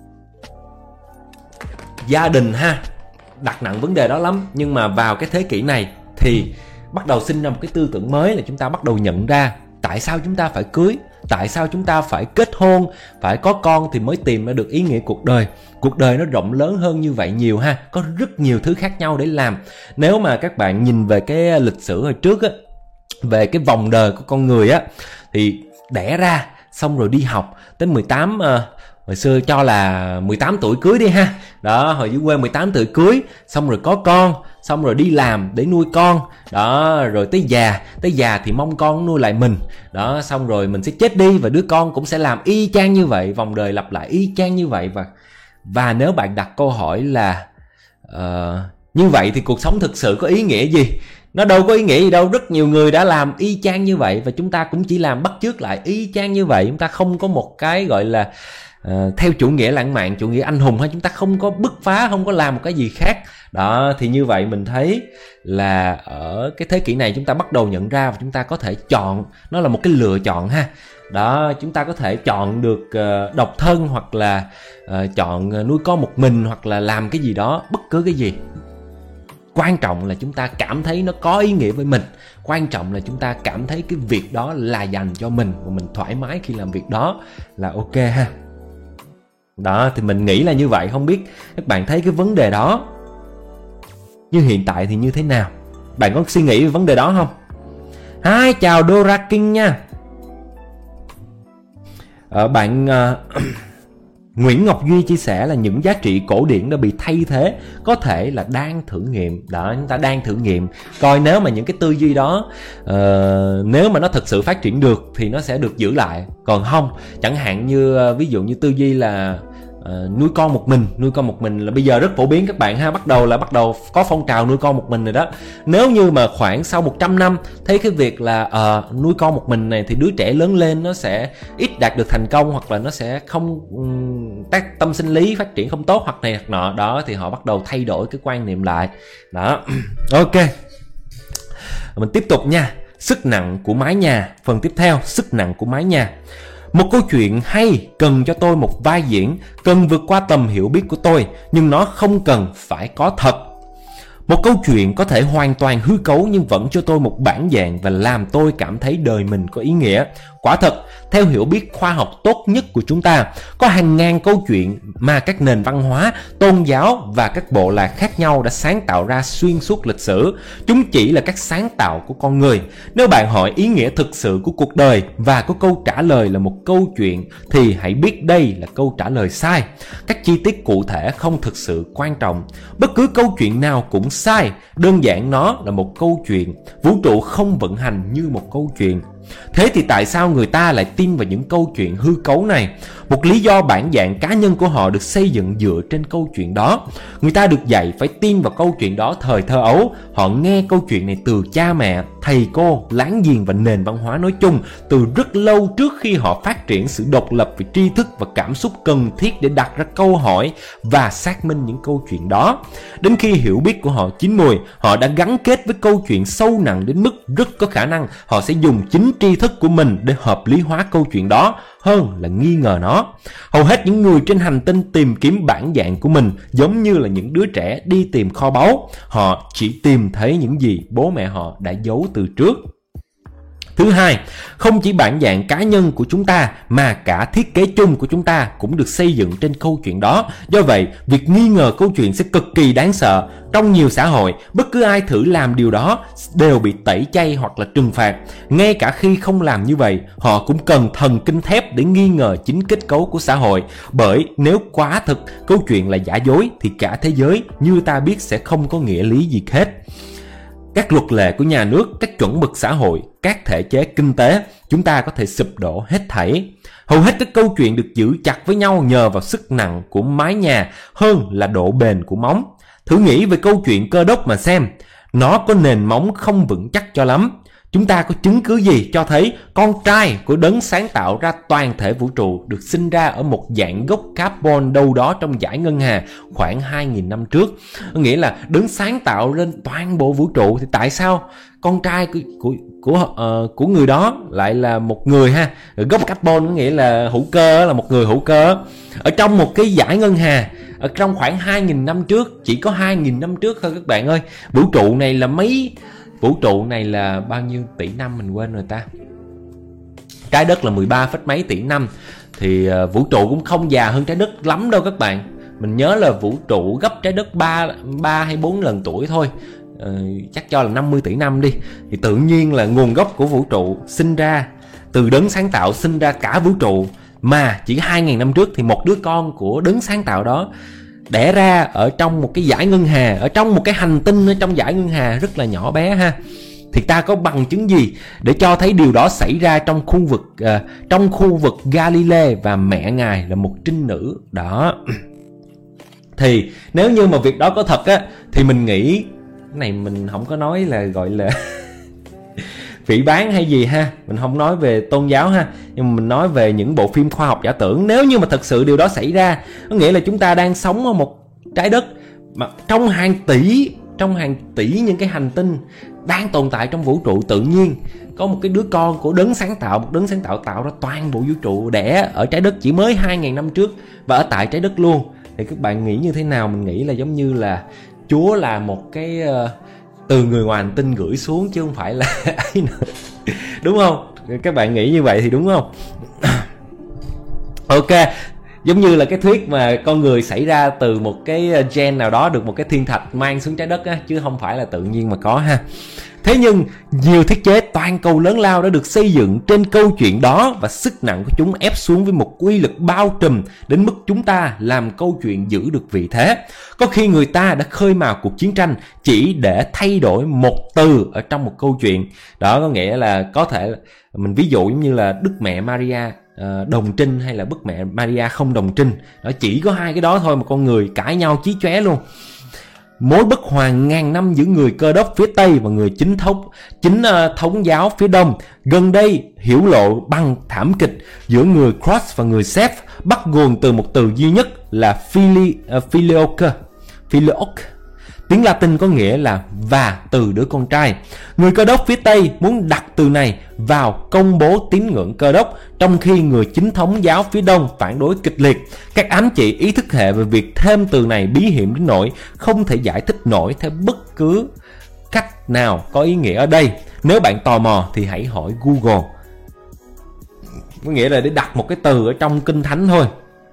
gia đình ha, đặt nặng vấn đề đó lắm. Nhưng mà vào cái thế kỷ này thì bắt đầu sinh ra một cái tư tưởng mới là chúng ta bắt đầu nhận ra tại sao chúng ta phải cưới, tại sao chúng ta phải kết hôn, phải có con thì mới tìm ra được ý nghĩa cuộc đời. Cuộc đời nó rộng lớn hơn như vậy nhiều ha, có rất nhiều thứ khác nhau để làm. Nếu mà các bạn nhìn về cái lịch sử hồi trước á, về cái vòng đời của con người á, thì đẻ ra xong rồi đi học tới 18, hồi xưa cho là 18 tuổi cưới đi ha. Đó, hồi dưới quê 18 tuổi cưới, xong rồi có con, xong rồi đi làm để nuôi con. Đó, rồi tới già thì mong con nuôi lại mình. Đó, xong rồi mình sẽ chết đi và đứa con cũng sẽ làm y chang như vậy, vòng đời lặp lại y chang như vậy. Và nếu bạn đặt câu hỏi là như vậy thì cuộc sống thực sự có ý nghĩa gì? Nó đâu có ý nghĩa gì đâu, rất nhiều người đã làm y chang như vậy và chúng ta cũng chỉ làm bắt chước lại y chang như vậy. Chúng ta không có một cái gọi là theo chủ nghĩa lãng mạn, chủ nghĩa anh hùng hay chúng ta không có bứt phá, không có làm một cái gì khác. Đó, thì như vậy mình thấy là ở cái thế kỷ này chúng ta bắt đầu nhận ra và chúng ta có thể chọn, nó là một cái lựa chọn ha. Đó, chúng ta có thể chọn được độc thân, hoặc là chọn nuôi con một mình, hoặc là làm cái gì đó, bất cứ cái gì. Quan trọng là chúng ta cảm thấy nó có ý nghĩa với mình. Quan trọng là chúng ta cảm thấy cái việc đó là dành cho mình và mình thoải mái khi làm việc đó là ok ha. Đó, thì mình nghĩ là như vậy. Không biết các bạn thấy cái vấn đề đó như hiện tại thì như thế nào? Bạn có suy nghĩ về vấn đề đó không? Hi, chào Dora King nha. Bạn Nguyễn Ngọc Duy chia sẻ là những giá trị cổ điển đã bị thay thế, có thể là đang thử nghiệm. Đó, chúng ta đang thử nghiệm coi nếu mà những cái tư duy đó nếu mà nó thực sự phát triển được thì nó sẽ được giữ lại, còn không, chẳng hạn như ví dụ như tư duy là nuôi con một mình là bây giờ rất phổ biến các bạn ha, bắt đầu có phong trào nuôi con một mình rồi đó. Nếu như mà khoảng sau 100 năm thấy cái việc là nuôi con một mình này thì đứa trẻ lớn lên nó sẽ ít đạt được thành công, hoặc là nó sẽ không tác tâm sinh lý phát triển không tốt, hoặc này hoặc nọ đó, thì họ bắt đầu thay đổi cái quan niệm lại đó. Ok, mình tiếp tục nha. Sức nặng của mái nhà, phần tiếp theo, sức nặng của mái nhà. Một câu chuyện hay cần cho tôi một vai diễn, cần vượt qua tầm hiểu biết của tôi, nhưng nó không cần phải có thật. Một câu chuyện có thể hoàn toàn hư cấu nhưng vẫn cho tôi một bản dạng và làm tôi cảm thấy đời mình có ý nghĩa. Quả thật, theo hiểu biết khoa học tốt nhất của chúng ta, có hàng ngàn câu chuyện mà các nền văn hóa, tôn giáo và các bộ lạc khác nhau đã sáng tạo ra xuyên suốt lịch sử. Chúng chỉ là các sáng tạo của con người. Nếu bạn hỏi ý nghĩa thực sự của cuộc đời và có câu trả lời là một câu chuyện, thì hãy biết đây là câu trả lời sai. Các chi tiết cụ thể không thực sự quan trọng. Bất cứ câu chuyện nào cũng sai, đơn giản nó là một câu chuyện. Vũ trụ không vận hành như một câu chuyện. Thế thì tại sao người ta lại tin vào những câu chuyện hư cấu này? Một lý do bản dạng cá nhân của họ được xây dựng dựa trên câu chuyện đó. Người ta được dạy phải tin vào câu chuyện đó thời thơ ấu. Họ nghe câu chuyện này từ cha mẹ, thầy cô, láng giềng và nền văn hóa nói chung từ rất lâu trước khi họ phát triển sự độc lập về tri thức và cảm xúc cần thiết để đặt ra câu hỏi và xác minh những câu chuyện đó. Đến khi hiểu biết của họ chín mùi, họ đã gắn kết với câu chuyện sâu nặng đến mức rất có khả năng họ sẽ dùng chính tri thức của mình để hợp lý hóa câu chuyện đó hơn là nghi ngờ nó. nó. Hầu hết những người trên hành tinh tìm kiếm bản dạng của mình giống như là những đứa trẻ đi tìm kho báu. Họ chỉ tìm thấy những gì bố mẹ họ đã giấu từ trước. Thứ hai, không chỉ bản dạng cá nhân của chúng ta mà cả thiết kế chung của chúng ta cũng được xây dựng trên câu chuyện đó. Do vậy, việc nghi ngờ câu chuyện sẽ cực kỳ đáng sợ. Trong nhiều xã hội, bất cứ ai thử làm điều đó đều bị tẩy chay hoặc là trừng phạt. Ngay cả khi không làm như vậy, họ cũng cần thần kinh thép để nghi ngờ chính kết cấu của xã hội. Bởi nếu quá thực câu chuyện là giả dối thì cả thế giới như ta biết sẽ không có nghĩa lý gì hết. Các luật lệ của nhà nước, các chuẩn mực xã hội, các thể chế kinh tế, chúng ta có thể sụp đổ hết thảy. Hầu hết các câu chuyện được giữ chặt với nhau nhờ vào sức nặng của mái nhà hơn là độ bền của móng. Thử nghĩ về câu chuyện Cơ Đốc mà xem, nó có nền móng không vững chắc cho lắm. Chúng ta có chứng cứ gì cho thấy con trai của đấng sáng tạo ra toàn thể vũ trụ được sinh ra ở một dạng gốc carbon đâu đó trong dải ngân hà khoảng 2.000 năm trước? Nghĩa là đấng sáng tạo lên toàn bộ vũ trụ, thì tại sao con trai của người đó lại là một người ha? Gốc carbon có nghĩa là hữu cơ, là một người hữu cơ ở trong một cái dải ngân hà ở trong khoảng 2.000 năm trước, chỉ có 2.000 năm trước thôi các bạn ơi. Vũ trụ này là vũ trụ này là bao nhiêu tỷ năm mình quên rồi ta. Trái đất là 13 phẩy mấy tỷ năm, thì vũ trụ cũng không già hơn trái đất lắm đâu các bạn. Mình nhớ là vũ trụ gấp trái đất 3 hay 4 lần tuổi thôi. Chắc cho là 50 tỷ năm đi. Thì tự nhiên là nguồn gốc của vũ trụ sinh ra từ đấng sáng tạo, sinh ra cả vũ trụ. Mà chỉ 2.000 năm trước thì một đứa con của đấng sáng tạo đó đẻ ra ở trong một cái dải ngân hà, ở trong một cái hành tinh ở trong dải ngân hà rất là nhỏ bé ha. Thì ta có bằng chứng gì để cho thấy điều đó xảy ra trong khu vực Galilee và mẹ ngài là một trinh nữ đó? Thì nếu như mà việc đó có thật á, thì mình nghĩ cái này mình không có nói là gọi là phỉ báng hay gì ha, mình không nói về tôn giáo ha, nhưng mà mình nói về những bộ phim khoa học giả tưởng. Nếu như mà thật sự điều đó xảy ra, có nghĩa là chúng ta đang sống ở một trái đất mà trong hàng tỷ những cái hành tinh đang tồn tại trong vũ trụ, tự nhiên có một cái đứa con của đấng sáng tạo, một đấng sáng tạo tạo ra toàn bộ vũ trụ, đẻ ở trái đất chỉ mới 2.000 năm trước và ở tại trái đất luôn. Thì các bạn nghĩ như thế nào? Mình nghĩ là giống như là Chúa là một cái từ người ngoài hành tinh gửi xuống chứ không phải là ấy nữa. Đúng không? Các bạn nghĩ như vậy thì đúng không? Ok, giống như là cái thuyết mà con người xảy ra từ một cái gen nào đó, được một cái thiên thạch mang xuống trái đất á, chứ không phải là tự nhiên mà có ha. Thế nhưng nhiều thiết chế toàn cầu lớn lao đã được xây dựng trên câu chuyện đó, và sức nặng của chúng ép xuống với một quy lực bao trùm đến mức chúng ta làm câu chuyện giữ được vị thế. Có khi người ta đã khơi mào cuộc chiến tranh chỉ để thay đổi một từ ở trong một câu chuyện. Đó có nghĩa là có thể mình ví dụ giống như là Đức Mẹ Maria đồng trinh hay là Đức Mẹ Maria không đồng trinh. Đó, chỉ có hai cái đó thôi mà con người cãi nhau chí chóe luôn. Mối bất hòa ngàn năm giữa người Cơ Đốc phía Tây và người chính thống giáo phía Đông gần đây hiểu lộ bằng thảm kịch giữa người Cross và người Seth, bắt nguồn từ một từ duy nhất là Filioque. Tiếng Latin có nghĩa là và từ đứa con trai. Người Cơ Đốc phía Tây muốn đặt từ này vào công bố tín ngưỡng Cơ Đốc, trong khi người chính thống giáo phía Đông phản đối kịch liệt. Các ám chỉ ý thức hệ về việc thêm từ này bí hiểm đến nỗi không thể giải thích nổi theo bất cứ cách nào có ý nghĩa ở đây. Nếu bạn tò mò thì hãy hỏi Google. Có nghĩa là để đặt một cái từ ở trong Kinh Thánh thôi.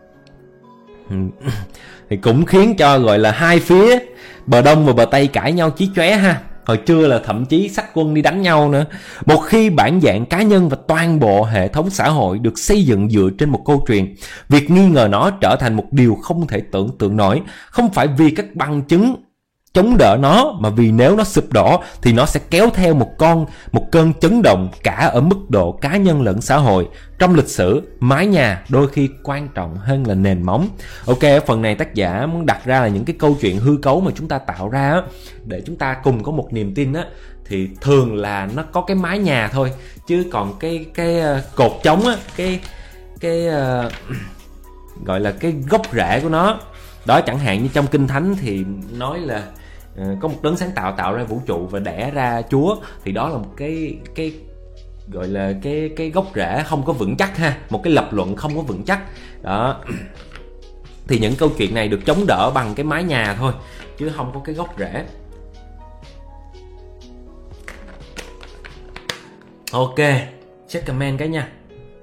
Thì cũng khiến cho gọi là hai phía bờ Đông và bờ Tây cãi nhau chí chóe ha. Hồi trưa là thậm chí xách quân đi đánh nhau nữa. Một khi bản dạng cá nhân và toàn bộ hệ thống xã hội được xây dựng dựa trên một câu chuyện, việc nghi ngờ nó trở thành một điều không thể tưởng tượng nổi. Không phải vì các bằng chứng chống đỡ nó, mà vì nếu nó sụp đổ thì nó sẽ kéo theo một cơn chấn động cả ở mức độ cá nhân lẫn xã hội. Trong lịch sử, mái nhà đôi khi quan trọng hơn là nền móng. Ok, ở phần này tác giả muốn đặt ra là những cái câu chuyện hư cấu mà chúng ta tạo ra á, để chúng ta cùng có một niềm tin á, thì thường là nó có cái mái nhà thôi, chứ còn cái cột chống á, cái gọi là cái gốc rễ của nó đó, chẳng hạn như trong Kinh Thánh thì nói là có một đấng sáng tạo tạo ra vũ trụ và đẻ ra Chúa, thì đó là một cái gọi là cái gốc rễ không có vững chắc ha, một cái lập luận không có vững chắc đó. Thì những câu chuyện này được chống đỡ bằng cái mái nhà thôi, chứ không có cái gốc rễ. Ok, check comment cái nha.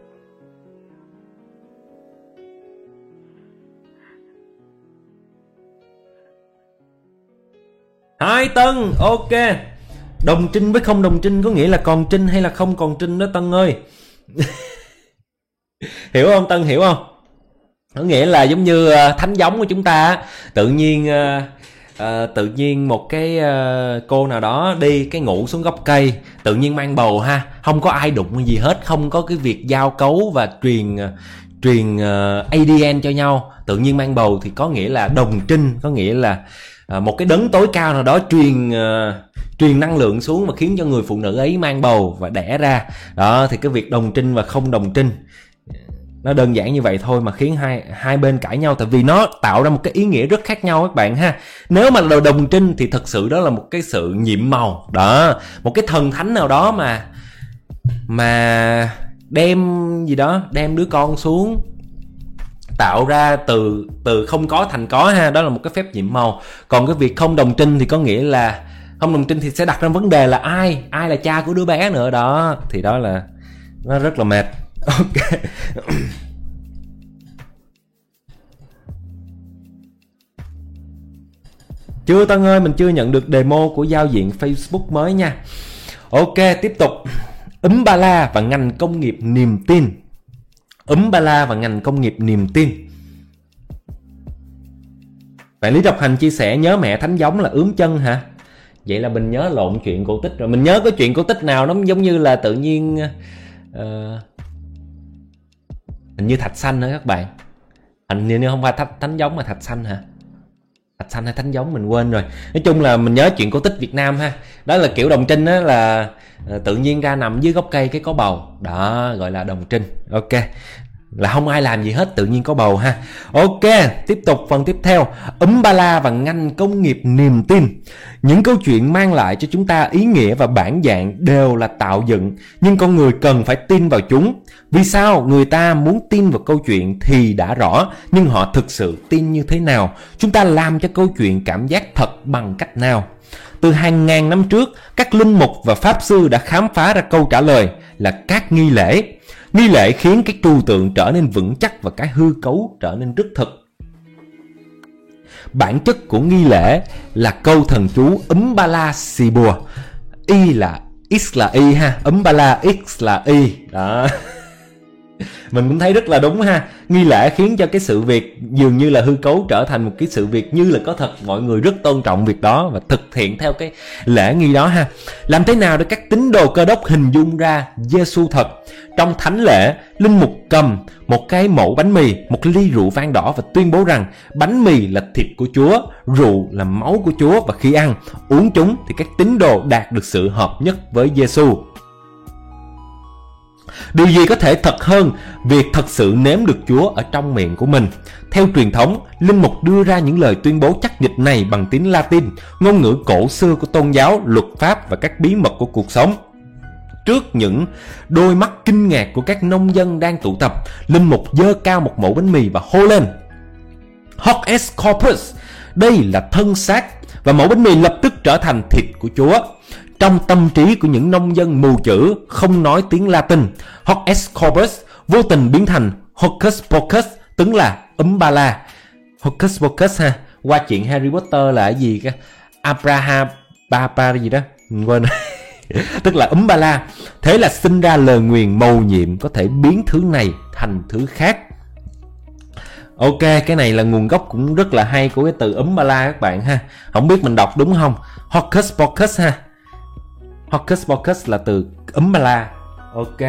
Hai Tân, ok. Đồng trinh với không đồng trinh có nghĩa là còn trinh hay là không còn trinh đó Tân ơi. Hiểu không Tân, hiểu không? Có nghĩa là giống như thánh giống của chúng ta, tự nhiên một cái cô nào đó đi cái ngủ xuống gốc cây, tự nhiên mang bầu ha, không có ai đụng gì hết, không có cái việc giao cấu và truyền ADN cho nhau, tự nhiên mang bầu thì có nghĩa là đồng trinh, có nghĩa là một cái đấng tối cao nào đó truyền năng lượng xuống và khiến cho người phụ nữ ấy mang bầu và đẻ ra. Đó thì cái việc đồng trinh và không đồng trinh nó đơn giản như vậy thôi mà khiến hai bên cãi nhau, tại vì nó tạo ra một cái ý nghĩa rất khác nhau các bạn ha. Nếu mà là đồng trinh thì thật sự đó là một cái sự nhiệm màu đó, một cái thần thánh nào đó mà đem đứa con xuống, tạo ra từ không có thành có ha, đó là một cái phép nhiệm màu. Còn cái việc không đồng trinh thì có nghĩa là không đồng trinh thì sẽ đặt ra vấn đề là ai là cha của đứa bé nữa đó, thì đó là nó rất là mệt. Ok. Chưa Tân ơi, mình chưa nhận được demo của giao diện Facebook mới nha. Ok, tiếp tục. Ba La và ngành công nghiệp niềm tin. Ba La và ngành công nghiệp niềm tin. Bạn Lý Độc Hành chia sẻ nhớ mẹ thánh giống là ướm chân hả? Vậy là mình nhớ lộn chuyện cổ tích rồi. Mình nhớ cái chuyện cổ tích nào nó giống như là tự nhiên hình như thạch xanh hả các bạn? Hình như không phải thánh giống mà thạch xanh hả? Thạch xanh hay thánh giống mình quên rồi. Nói chung là mình nhớ chuyện cổ tích Việt Nam ha. Đó là kiểu đồng trinh á, là tự nhiên ra nằm dưới gốc cây cái có bầu. Đó gọi là đồng trinh. Ok. Là không ai làm gì hết, tự nhiên có bầu ha. Ok, tiếp tục phần tiếp theo. Ba La và ngành công nghiệp niềm tin. Những câu chuyện mang lại cho chúng ta ý nghĩa và bản dạng đều là tạo dựng, nhưng con người cần phải tin vào chúng. Vì sao người ta muốn tin vào câu chuyện thì đã rõ, nhưng họ thực sự tin như thế nào? Chúng ta làm cho câu chuyện cảm giác thật bằng cách nào? Từ hàng ngàn năm trước, các linh mục và pháp sư đã khám phá ra câu trả lời là các nghi lễ. Nghi lễ khiến cái trừu tượng trở nên vững chắc và cái hư cấu trở nên rất thực. Bản chất của nghi lễ là câu thần chú Ba La Xì Bùa. Y là X là Y ha, Ba La X là Y. Đó. Mình cũng thấy rất là đúng ha. Nghi lễ khiến cho cái sự việc dường như là hư cấu trở thành một cái sự việc như là có thật. Mọi người rất tôn trọng việc đó và thực hiện theo cái lễ nghi đó ha. Làm thế nào để các tín đồ Cơ Đốc hình dung ra Giêsu thật? Trong thánh lễ, linh mục cầm một cái mẩu bánh mì, một ly rượu vang đỏ và tuyên bố rằng bánh mì là thịt của Chúa, rượu là máu của Chúa, và khi ăn, uống chúng thì các tín đồ đạt được sự hợp nhất với Giêsu. Điều gì có thể thật hơn việc thật sự nếm được Chúa ở trong miệng của mình? Theo truyền thống, linh mục đưa ra những lời tuyên bố chắc nịch này bằng tiếng Latin, ngôn ngữ cổ xưa của tôn giáo, luật pháp và các bí mật của cuộc sống. Trước những đôi mắt kinh ngạc của các nông dân đang tụ tập, linh mục giơ cao một mẩu bánh mì và hô lên: Hoc est corpus, đây là thân xác, và mẩu bánh mì lập tức trở thành thịt của Chúa. Trong tâm trí của những nông dân mù chữ không nói tiếng Latin, Hoc est corpus vô tình biến thành Hocus pocus, tức là Ba La. Hocus pocus ha, qua chuyện Harry Potter là cái gì cái Abraham gì đó mình quên tức là Ba La. Thế là sinh ra lời nguyền mầu nhiệm có thể biến thứ này thành thứ khác. Ok, cái này là nguồn gốc cũng rất là hay của cái từ Ba La các bạn ha. Không biết mình đọc đúng không? Hocus pocus ha. Hocus pocus là từ Ba La. Ok.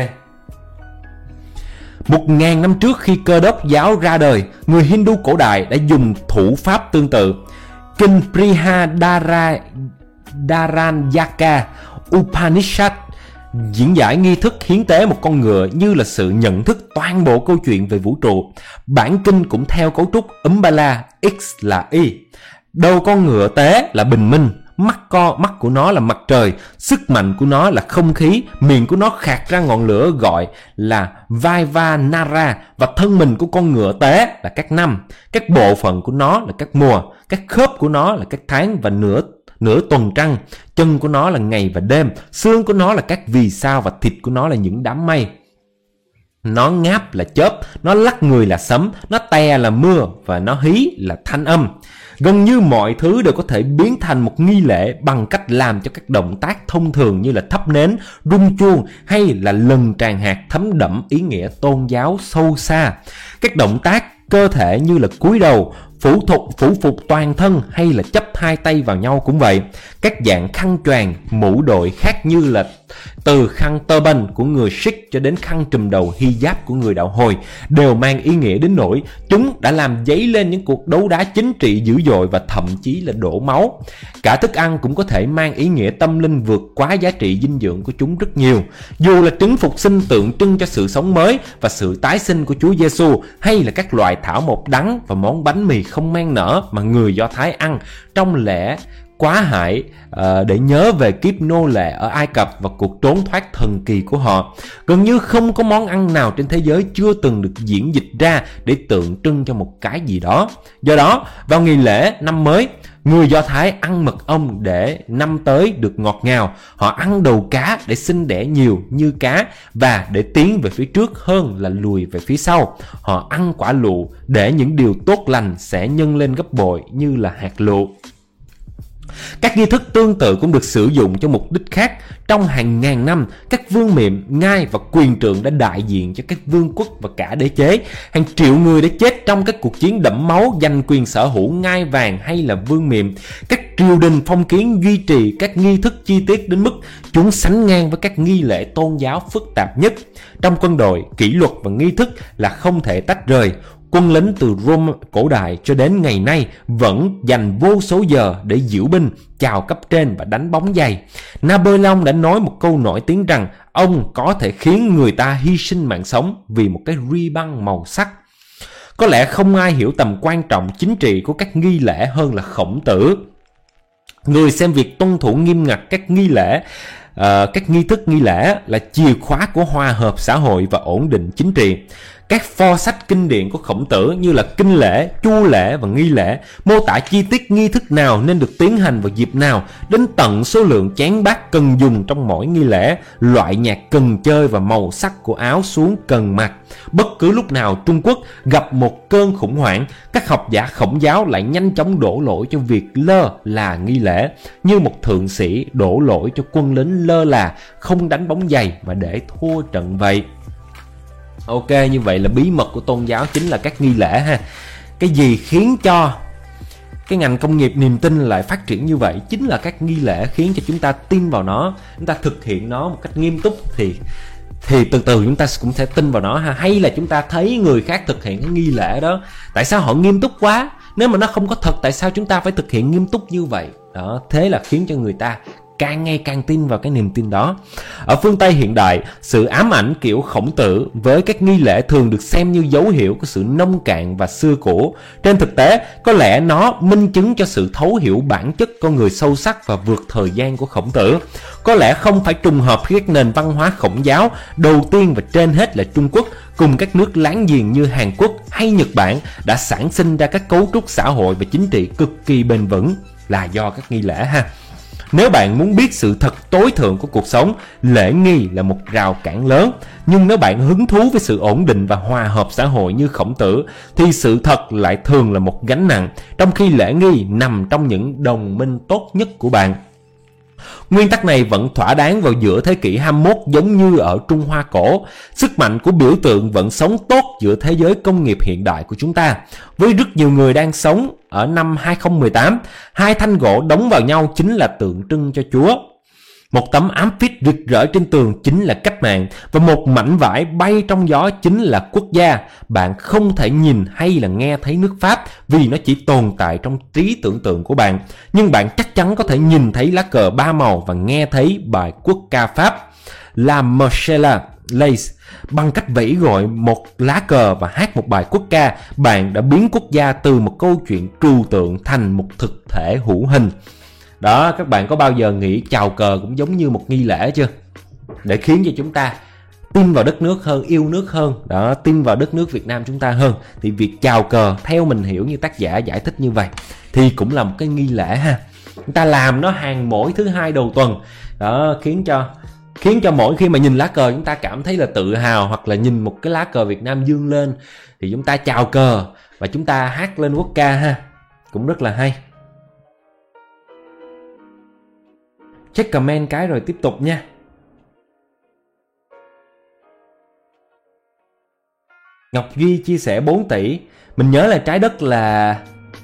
1000 năm trước khi Cơ Đốc giáo ra đời, người Hindu cổ đại đã dùng thủ pháp tương tự. Kinh Brihadaranyaka Upanishad diễn giải nghi thức hiến tế một con ngựa như là sự nhận thức toàn bộ câu chuyện về vũ trụ. Bản kinh cũng theo cấu trúc Ba La, X là Y. Đầu con ngựa tế là bình minh, mắt của nó là mặt trời, sức mạnh của nó là không khí, miệng của nó khạc ra ngọn lửa gọi là Vaivanara, và thân mình của con ngựa tế là các năm, các bộ phận của nó là các mùa, các khớp của nó là các tháng và nửa tuần trăng, chân của nó là ngày và đêm, xương của nó là các vì sao và thịt của nó là những đám mây. Nó ngáp là chớp, nó lắc người là sấm, nó tè là mưa và nó hí là thanh âm. Gần như mọi thứ đều có thể biến thành một nghi lễ bằng cách làm cho các động tác thông thường như là thắp nến, rung chuông hay là lần tràng hạt thấm đẫm ý nghĩa tôn giáo sâu xa. Các động tác cơ thể như là cúi đầu, phủ phục toàn thân hay là chấp hai tay vào nhau cũng vậy. Các dạng khăn choàng, mũ đội khác như là từ khăn turban của người Sikh cho đến khăn trùm đầu hijab của người đạo Hồi đều mang ý nghĩa đến nỗi chúng đã làm dấy lên những cuộc đấu đá chính trị dữ dội và thậm chí là đổ máu. Cả thức ăn cũng có thể mang ý nghĩa tâm linh vượt quá giá trị dinh dưỡng của chúng rất nhiều. Dù là trứng phục sinh tượng trưng cho sự sống mới và sự tái sinh của Chúa Giêsu, hay là các loại thảo mộc đắng và món bánh mì không men nở mà người Do Thái ăn trong lễ quá hải để nhớ về kiếp nô lệ ở Ai Cập và cuộc trốn thoát thần kỳ của họ. Gần như không có món ăn nào trên thế giới chưa từng được diễn dịch ra để tượng trưng cho một cái gì đó. Do đó, vào ngày lễ năm mới, người Do Thái ăn mật ong để năm tới được ngọt ngào. Họ ăn đầu cá để sinh đẻ nhiều như cá và để tiến về phía trước hơn là lùi về phía sau. Họ ăn quả lựu để những điều tốt lành sẽ nhân lên gấp bội như là hạt lựu. Các nghi thức tương tự cũng được sử dụng cho mục đích khác. Trong hàng ngàn năm, các vương miện, ngai và quyền trượng đã đại diện cho các vương quốc và cả đế chế. Hàng triệu người đã chết trong các cuộc chiến đẫm máu giành quyền sở hữu ngai vàng hay là vương miện. Các triều đình phong kiến duy trì các nghi thức chi tiết đến mức chúng sánh ngang với các nghi lễ tôn giáo phức tạp nhất. Trong quân đội, kỷ luật và nghi thức là không thể tách rời. Quân lính từ Rome cổ đại cho đến ngày nay vẫn dành vô số giờ để diễu binh, chào cấp trên và đánh bóng giày. Napoleon đã nói một câu nổi tiếng rằng ông có thể khiến người ta hy sinh mạng sống vì một cái ri băng màu sắc. Có lẽ không ai hiểu tầm quan trọng chính trị của các nghi lễ hơn là Khổng Tử. Người xem việc tuân thủ nghiêm ngặt các nghi lễ, các nghi thức nghi lễ là chìa khóa của hòa hợp xã hội và ổn định chính trị. Các pho sách kinh điển của Khổng Tử như là Kinh Lễ, Chu Lễ và Nghi Lễ mô tả chi tiết nghi thức nào nên được tiến hành vào dịp nào, đến tận số lượng chén bát cần dùng trong mỗi nghi lễ, loại nhạc cần chơi và màu sắc của áo xuống cần mặc. Bất cứ lúc nào Trung Quốc gặp một cơn khủng hoảng, các học giả Khổng giáo lại nhanh chóng đổ lỗi cho việc lơ là nghi lễ, như một thượng sĩ đổ lỗi cho quân lính lơ là không đánh bóng giày và để thua trận vậy. Ok, như vậy là bí mật của tôn giáo chính là các nghi lễ ha. Cái gì khiến cho cái ngành công nghiệp niềm tin lại phát triển như vậy? Chính là các nghi lễ khiến cho chúng ta tin vào nó, chúng ta thực hiện nó một cách nghiêm túc thì từ từ chúng ta cũng sẽ tin vào nó ha. Hay là chúng ta thấy người khác thực hiện cái nghi lễ đó, tại sao họ nghiêm túc quá? Nếu mà nó không có thật, tại sao chúng ta phải thực hiện nghiêm túc như vậy? Đó, thế là khiến cho người ta càng ngày càng tin vào cái niềm tin đó. Ở phương Tây hiện đại, sự ám ảnh kiểu Khổng Tử với các nghi lễ thường được xem như dấu hiệu của sự nông cạn và xưa cũ. Trên thực tế, có lẽ nó minh chứng cho sự thấu hiểu bản chất con người sâu sắc và vượt thời gian của Khổng Tử. Có lẽ không phải trùng hợp khi các nền văn hóa Khổng giáo đầu tiên và trên hết là Trung Quốc cùng các nước láng giềng như Hàn Quốc hay Nhật Bản đã sản sinh ra các cấu trúc xã hội và chính trị cực kỳ bền vững là do các nghi lễ ha. Nếu bạn muốn biết sự thật tối thượng của cuộc sống, lễ nghi là một rào cản lớn. Nhưng nếu bạn hứng thú với sự ổn định và hòa hợp xã hội như Khổng Tử, thì sự thật lại thường là một gánh nặng, trong khi lễ nghi nằm trong những đồng minh tốt nhất của bạn. Nguyên tắc này vẫn thỏa đáng vào giữa thế kỷ 21 giống như ở Trung Hoa cổ. Sức mạnh của biểu tượng vẫn sống tốt giữa thế giới công nghiệp hiện đại của chúng ta. Với rất nhiều người đang sống ở năm 2018, hai thanh gỗ đóng vào nhau chính là tượng trưng cho Chúa. Một tấm ám phích rực rỡ trên tường chính là cách mạng, và một mảnh vải bay trong gió chính là quốc gia. Bạn không thể nhìn hay là nghe thấy nước Pháp vì nó chỉ tồn tại trong trí tưởng tượng của bạn. Nhưng bạn chắc chắn có thể nhìn thấy lá cờ ba màu và nghe thấy bài quốc ca Pháp La Marseillaise. Bằng cách vẫy gọi một lá cờ và hát một bài quốc ca, bạn đã biến quốc gia từ một câu chuyện trừu tượng thành một thực thể hữu hình. Đó, các bạn có bao giờ nghĩ chào cờ cũng giống như một nghi lễ chưa? Để khiến cho chúng ta tin vào đất nước hơn, yêu nước hơn, đó, tin vào đất nước Việt Nam chúng ta hơn. Thì việc chào cờ theo mình hiểu như tác giả giải thích như vậy thì cũng là một cái nghi lễ ha. Chúng ta làm nó hàng mỗi thứ hai đầu tuần, đó, khiến cho mỗi khi mà nhìn lá cờ chúng ta cảm thấy là tự hào, hoặc là nhìn một cái lá cờ Việt Nam dương lên thì chúng ta chào cờ và chúng ta hát lên quốc ca ha, cũng rất là hay. Check comment cái rồi tiếp tục nha. Ngọc Duy chia sẻ 4 tỷ. Mình nhớ là trái đất là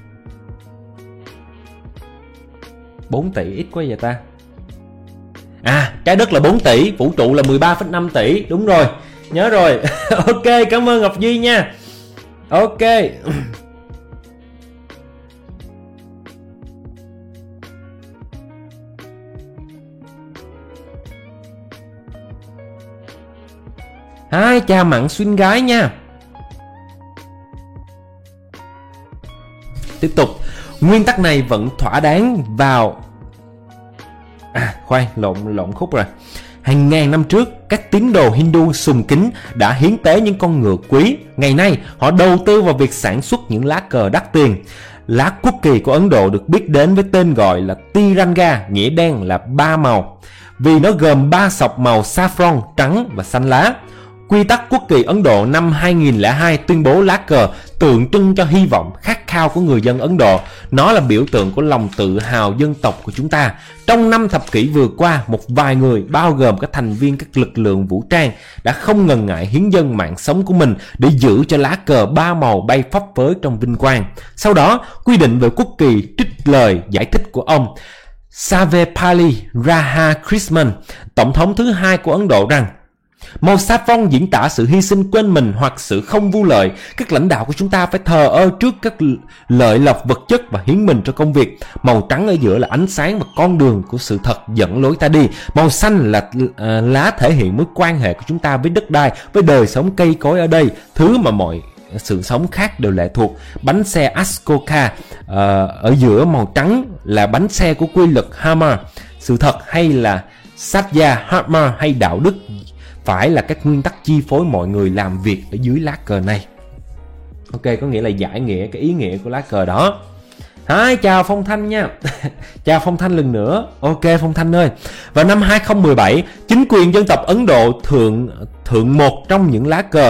4 tỷ, ít quá vậy ta. Trái đất là 4 tỷ, vũ trụ là 13,5 tỷ. Đúng rồi, nhớ rồi. Ok, cảm ơn Ngọc Duy nha. Ok. Hai, chào Mặn Xuyên Gái nha. Tiếp tục, nguyên tắc này vẫn thỏa đáng vào lộn khúc rồi. Hàng ngàn năm trước, các tín đồ Hindu sùng kính đã hiến tế những con ngựa quý. Ngày nay, họ đầu tư vào việc sản xuất những lá cờ đắt tiền. Lá quốc kỳ của Ấn Độ được biết đến với tên gọi là Tiranga, nghĩa đen là 3 màu, vì nó gồm 3 sọc màu saffron, trắng và xanh lá. Quy tắc quốc kỳ Ấn Độ năm 2002 tuyên bố lá cờ tượng trưng cho hy vọng khát khao của người dân Ấn Độ. Nó là biểu tượng của lòng tự hào dân tộc của chúng ta. Trong 5 thập kỷ vừa qua, một vài người bao gồm các thành viên các lực lượng vũ trang đã không ngần ngại hiến dâng mạng sống của mình để giữ cho lá cờ 3 màu bay phấp phới trong vinh quang. Sau đó, quy định về quốc kỳ trích lời giải thích của ông Sarvepalli Radhakrishnan, tổng thống thứ 2 của Ấn Độ rằng màu saffron diễn tả sự hy sinh quên mình hoặc sự không vu lợi. Các lãnh đạo của chúng ta phải thờ ơ trước các lợi lộc vật chất và hiến mình cho công việc. Màu trắng ở giữa là ánh sáng và con đường của sự thật dẫn lối ta đi. Màu xanh là lá thể hiện mối quan hệ của chúng ta với đất đai, với đời sống cây cối ở đây, thứ mà mọi sự sống khác đều lệ thuộc. Bánh xe Ashoka ở giữa màu trắng là bánh xe của quy luật Dharma, sự thật, hay là Satya, Dharma hay đạo đức, phải là các nguyên tắc chi phối mọi người làm việc ở dưới lá cờ này. Ok, có nghĩa là giải nghĩa cái ý nghĩa của lá cờ đó. Hai, chào Phong Thanh nha. Chào Phong Thanh lần nữa. Ok Phong Thanh ơi. Vào năm 2017, chính quyền dân tộc Ấn Độ thượng một trong những lá cờ.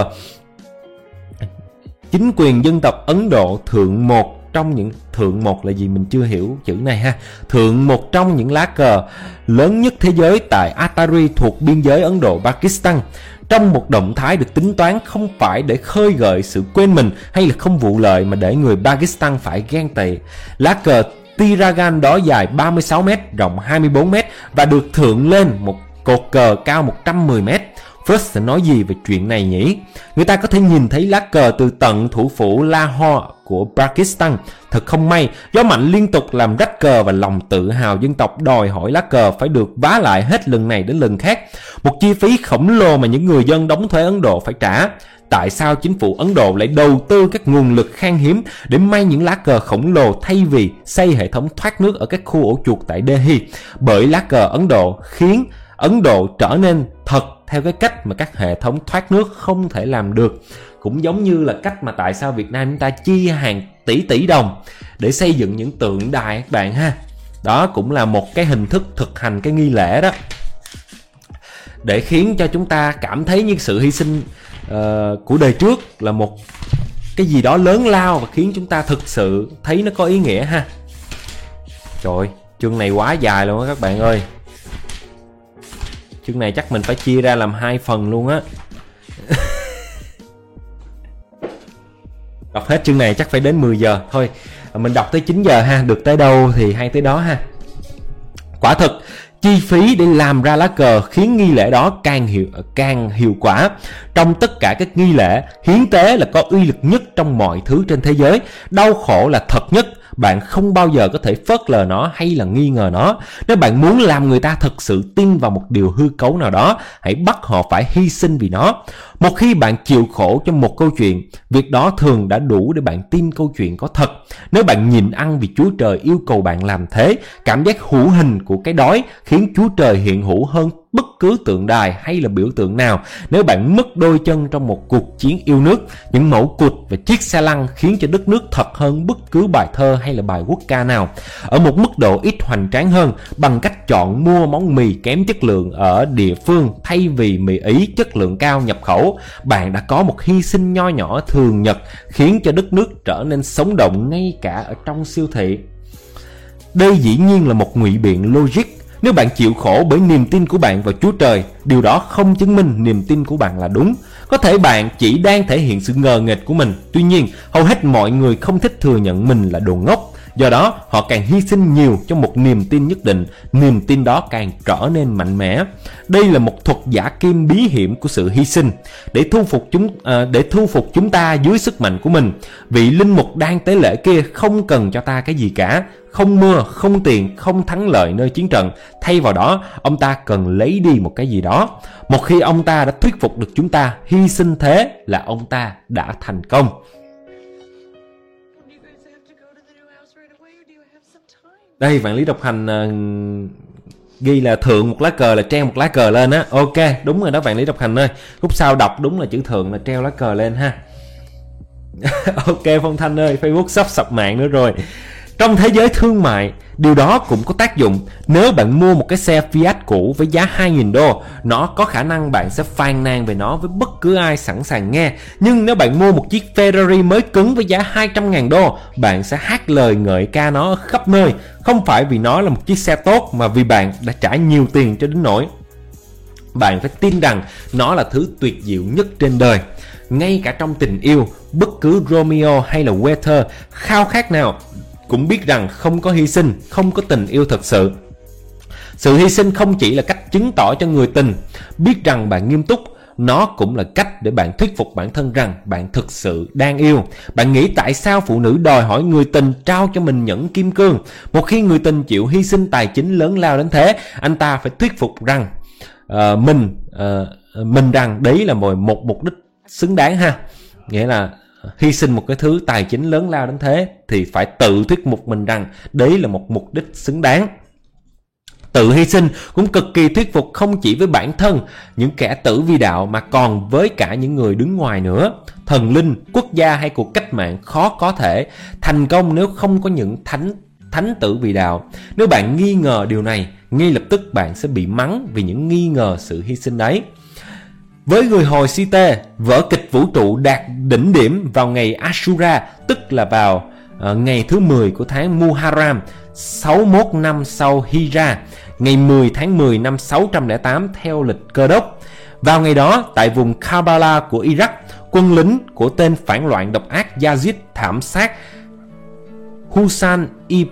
Chính quyền dân tộc Ấn Độ thượng một là gì mình chưa hiểu chữ này ha. Thượng một trong những lá cờ lớn nhất thế giới tại Atari thuộc biên giới Ấn Độ-Pakistan, trong một động thái được tính toán không phải để khơi gợi sự quên mình hay là không vụ lợi, mà để người Pakistan phải ghen tị. Lá cờ Tiragan đó dài 36m, rộng 24m và được thượng lên một cột cờ cao 110m. First sẽ nói gì về chuyện này nhỉ? Người ta có thể nhìn thấy lá cờ từ tận thủ phủ Lahore của Pakistan. Thật không may, gió mạnh liên tục làm rách cờ và lòng tự hào dân tộc đòi hỏi lá cờ phải được vá lại hết lần này đến lần khác. Một chi phí khổng lồ mà những người dân đóng thuế Ấn Độ phải trả. Tại sao chính phủ Ấn Độ lại đầu tư các nguồn lực khan hiếm để may những lá cờ khổng lồ thay vì xây hệ thống thoát nước ở các khu ổ chuột tại Delhi? Bởi lá cờ Ấn Độ khiến Ấn Độ trở nên thật theo cái cách mà các hệ thống thoát nước không thể làm được. Cũng giống như là cách mà tại sao Việt Nam chúng ta chi hàng tỷ đồng để xây dựng những tượng đài các bạn ha. Đó cũng là một cái hình thức thực hành cái nghi lễ đó, để khiến cho chúng ta cảm thấy như sự hy sinh của đời trước là một cái gì đó lớn lao và khiến chúng ta thực sự thấy nó có ý nghĩa ha. Trời ơi, chương này quá dài luôn á các bạn ơi. Chương này chắc mình phải chia ra làm 2 phần luôn á. Đọc hết chương này chắc phải đến 10 giờ thôi. Mình đọc tới 9 giờ ha, được tới đâu thì hay tới đó ha. Quả thực, chi phí để làm ra lá cờ khiến nghi lễ đó càng hiệu quả. Trong tất cả các nghi lễ, hiến tế là có uy lực nhất trong mọi thứ trên thế giới. Đau khổ là thật nhất, bạn không bao giờ có thể phớt lờ nó hay là nghi ngờ nó. Nếu bạn muốn làm người ta thực sự tin vào một điều hư cấu nào đó, hãy bắt họ phải hy sinh vì nó. Một khi bạn chịu khổ cho một câu chuyện, việc đó thường đã đủ để bạn tin câu chuyện có thật. Nếu bạn nhịn ăn vì Chúa Trời yêu cầu bạn làm thế, cảm giác hữu hình của cái đói khiến Chúa Trời hiện hữu hơn bất cứ tượng đài hay là biểu tượng nào. Nếu bạn mất đôi chân trong một cuộc chiến yêu nước, những mẩu cụt và chiếc xe lăn khiến cho đất nước thật hơn bất cứ bài thơ hay là bài quốc ca nào. Ở một mức độ ít hoành tráng hơn, bằng cách chọn mua món mì kém chất lượng ở địa phương thay vì mì Ý chất lượng cao nhập khẩu, bạn đã có một hy sinh nho nhỏ thường nhật khiến cho đất nước trở nên sống động ngay cả ở trong siêu thị. Đây dĩ nhiên là một ngụy biện logic. Nếu bạn chịu khổ bởi niềm tin của bạn vào Chúa Trời, điều đó không chứng minh niềm tin của bạn là đúng. Có thể bạn chỉ đang thể hiện sự ngờ nghệch của mình. Tuy nhiên, hầu hết mọi người không thích thừa nhận mình là đồ ngốc. Do đó, họ càng hy sinh nhiều cho một niềm tin nhất định, niềm tin đó càng trở nên mạnh mẽ. Đây là một thuật giả kim bí hiểm của sự hy sinh, để thu phục chúng ta dưới sức mạnh của mình. Vị linh mục đang tế lễ kia không cần cho ta cái gì cả, không mưa, không tiền, không thắng lợi nơi chiến trận. Thay vào đó, ông ta cần lấy đi một cái gì đó. Một khi ông ta đã thuyết phục được chúng ta hy sinh thế là ông ta đã thành công. Đây, vạn lý độc hành ghi là thượng một lá cờ là treo một lá cờ lên á. Ok, đúng rồi đó vạn lý độc hành ơi. Lúc sau đọc đúng là chữ thượng là treo lá cờ lên ha. Ok Phong Thanh ơi, Facebook sắp sập mạng nữa rồi. Trong thế giới thương mại, điều đó cũng có tác dụng. Nếu bạn mua một cái xe Fiat cũ với giá 2.000 đô, nó có khả năng bạn sẽ phàn nàn về nó với bất cứ ai sẵn sàng nghe. Nhưng nếu bạn mua một chiếc Ferrari mới cứng với giá 200.000 đô, bạn sẽ hát lời ngợi ca nó ở khắp nơi. Không phải vì nó là một chiếc xe tốt, mà vì bạn đã trả nhiều tiền cho đến nỗi bạn phải tin rằng nó là thứ tuyệt diệu nhất trên đời. Ngay cả trong tình yêu, bất cứ Romeo hay là Walter khao khát nào cũng biết rằng không có hy sinh, không có tình yêu thật sự. Sự hy sinh không chỉ là cách chứng tỏ cho người tình biết rằng bạn nghiêm túc, nó cũng là cách để bạn thuyết phục bản thân rằng bạn thực sự đang yêu. Bạn nghĩ tại sao phụ nữ đòi hỏi người tình trao cho mình nhẫn kim cương? Một khi người tình chịu hy sinh tài chính lớn lao đến thế, anh ta phải thuyết phục rằng mình rằng đấy là một mục đích xứng đáng ha. Nghĩa là hy sinh một cái thứ tài chính lớn lao đến thế thì phải tự thuyết phục mình rằng đấy là một mục đích xứng đáng. Tự hy sinh cũng cực kỳ thuyết phục không chỉ với bản thân, những kẻ tử vi đạo, mà còn với cả những người đứng ngoài nữa. Thần linh, quốc gia hay cuộc cách mạng khó có thể thành công nếu không có những thánh tử vì đạo. Nếu bạn nghi ngờ điều này, ngay lập tức bạn sẽ bị mắng vì những nghi ngờ sự hy sinh đấy. Với người hồi Site, vở kịch vũ trụ đạt đỉnh điểm vào ngày Ashura, tức là vào ngày thứ 10 của tháng Muharram, 61 năm sau Hijra, ngày 10 tháng 10 năm 608 theo lịch Cơ đốc. Vào ngày đó, tại vùng Karbala của Iraq, quân lính của tên phản loạn độc ác Yazid thảm sát Husayn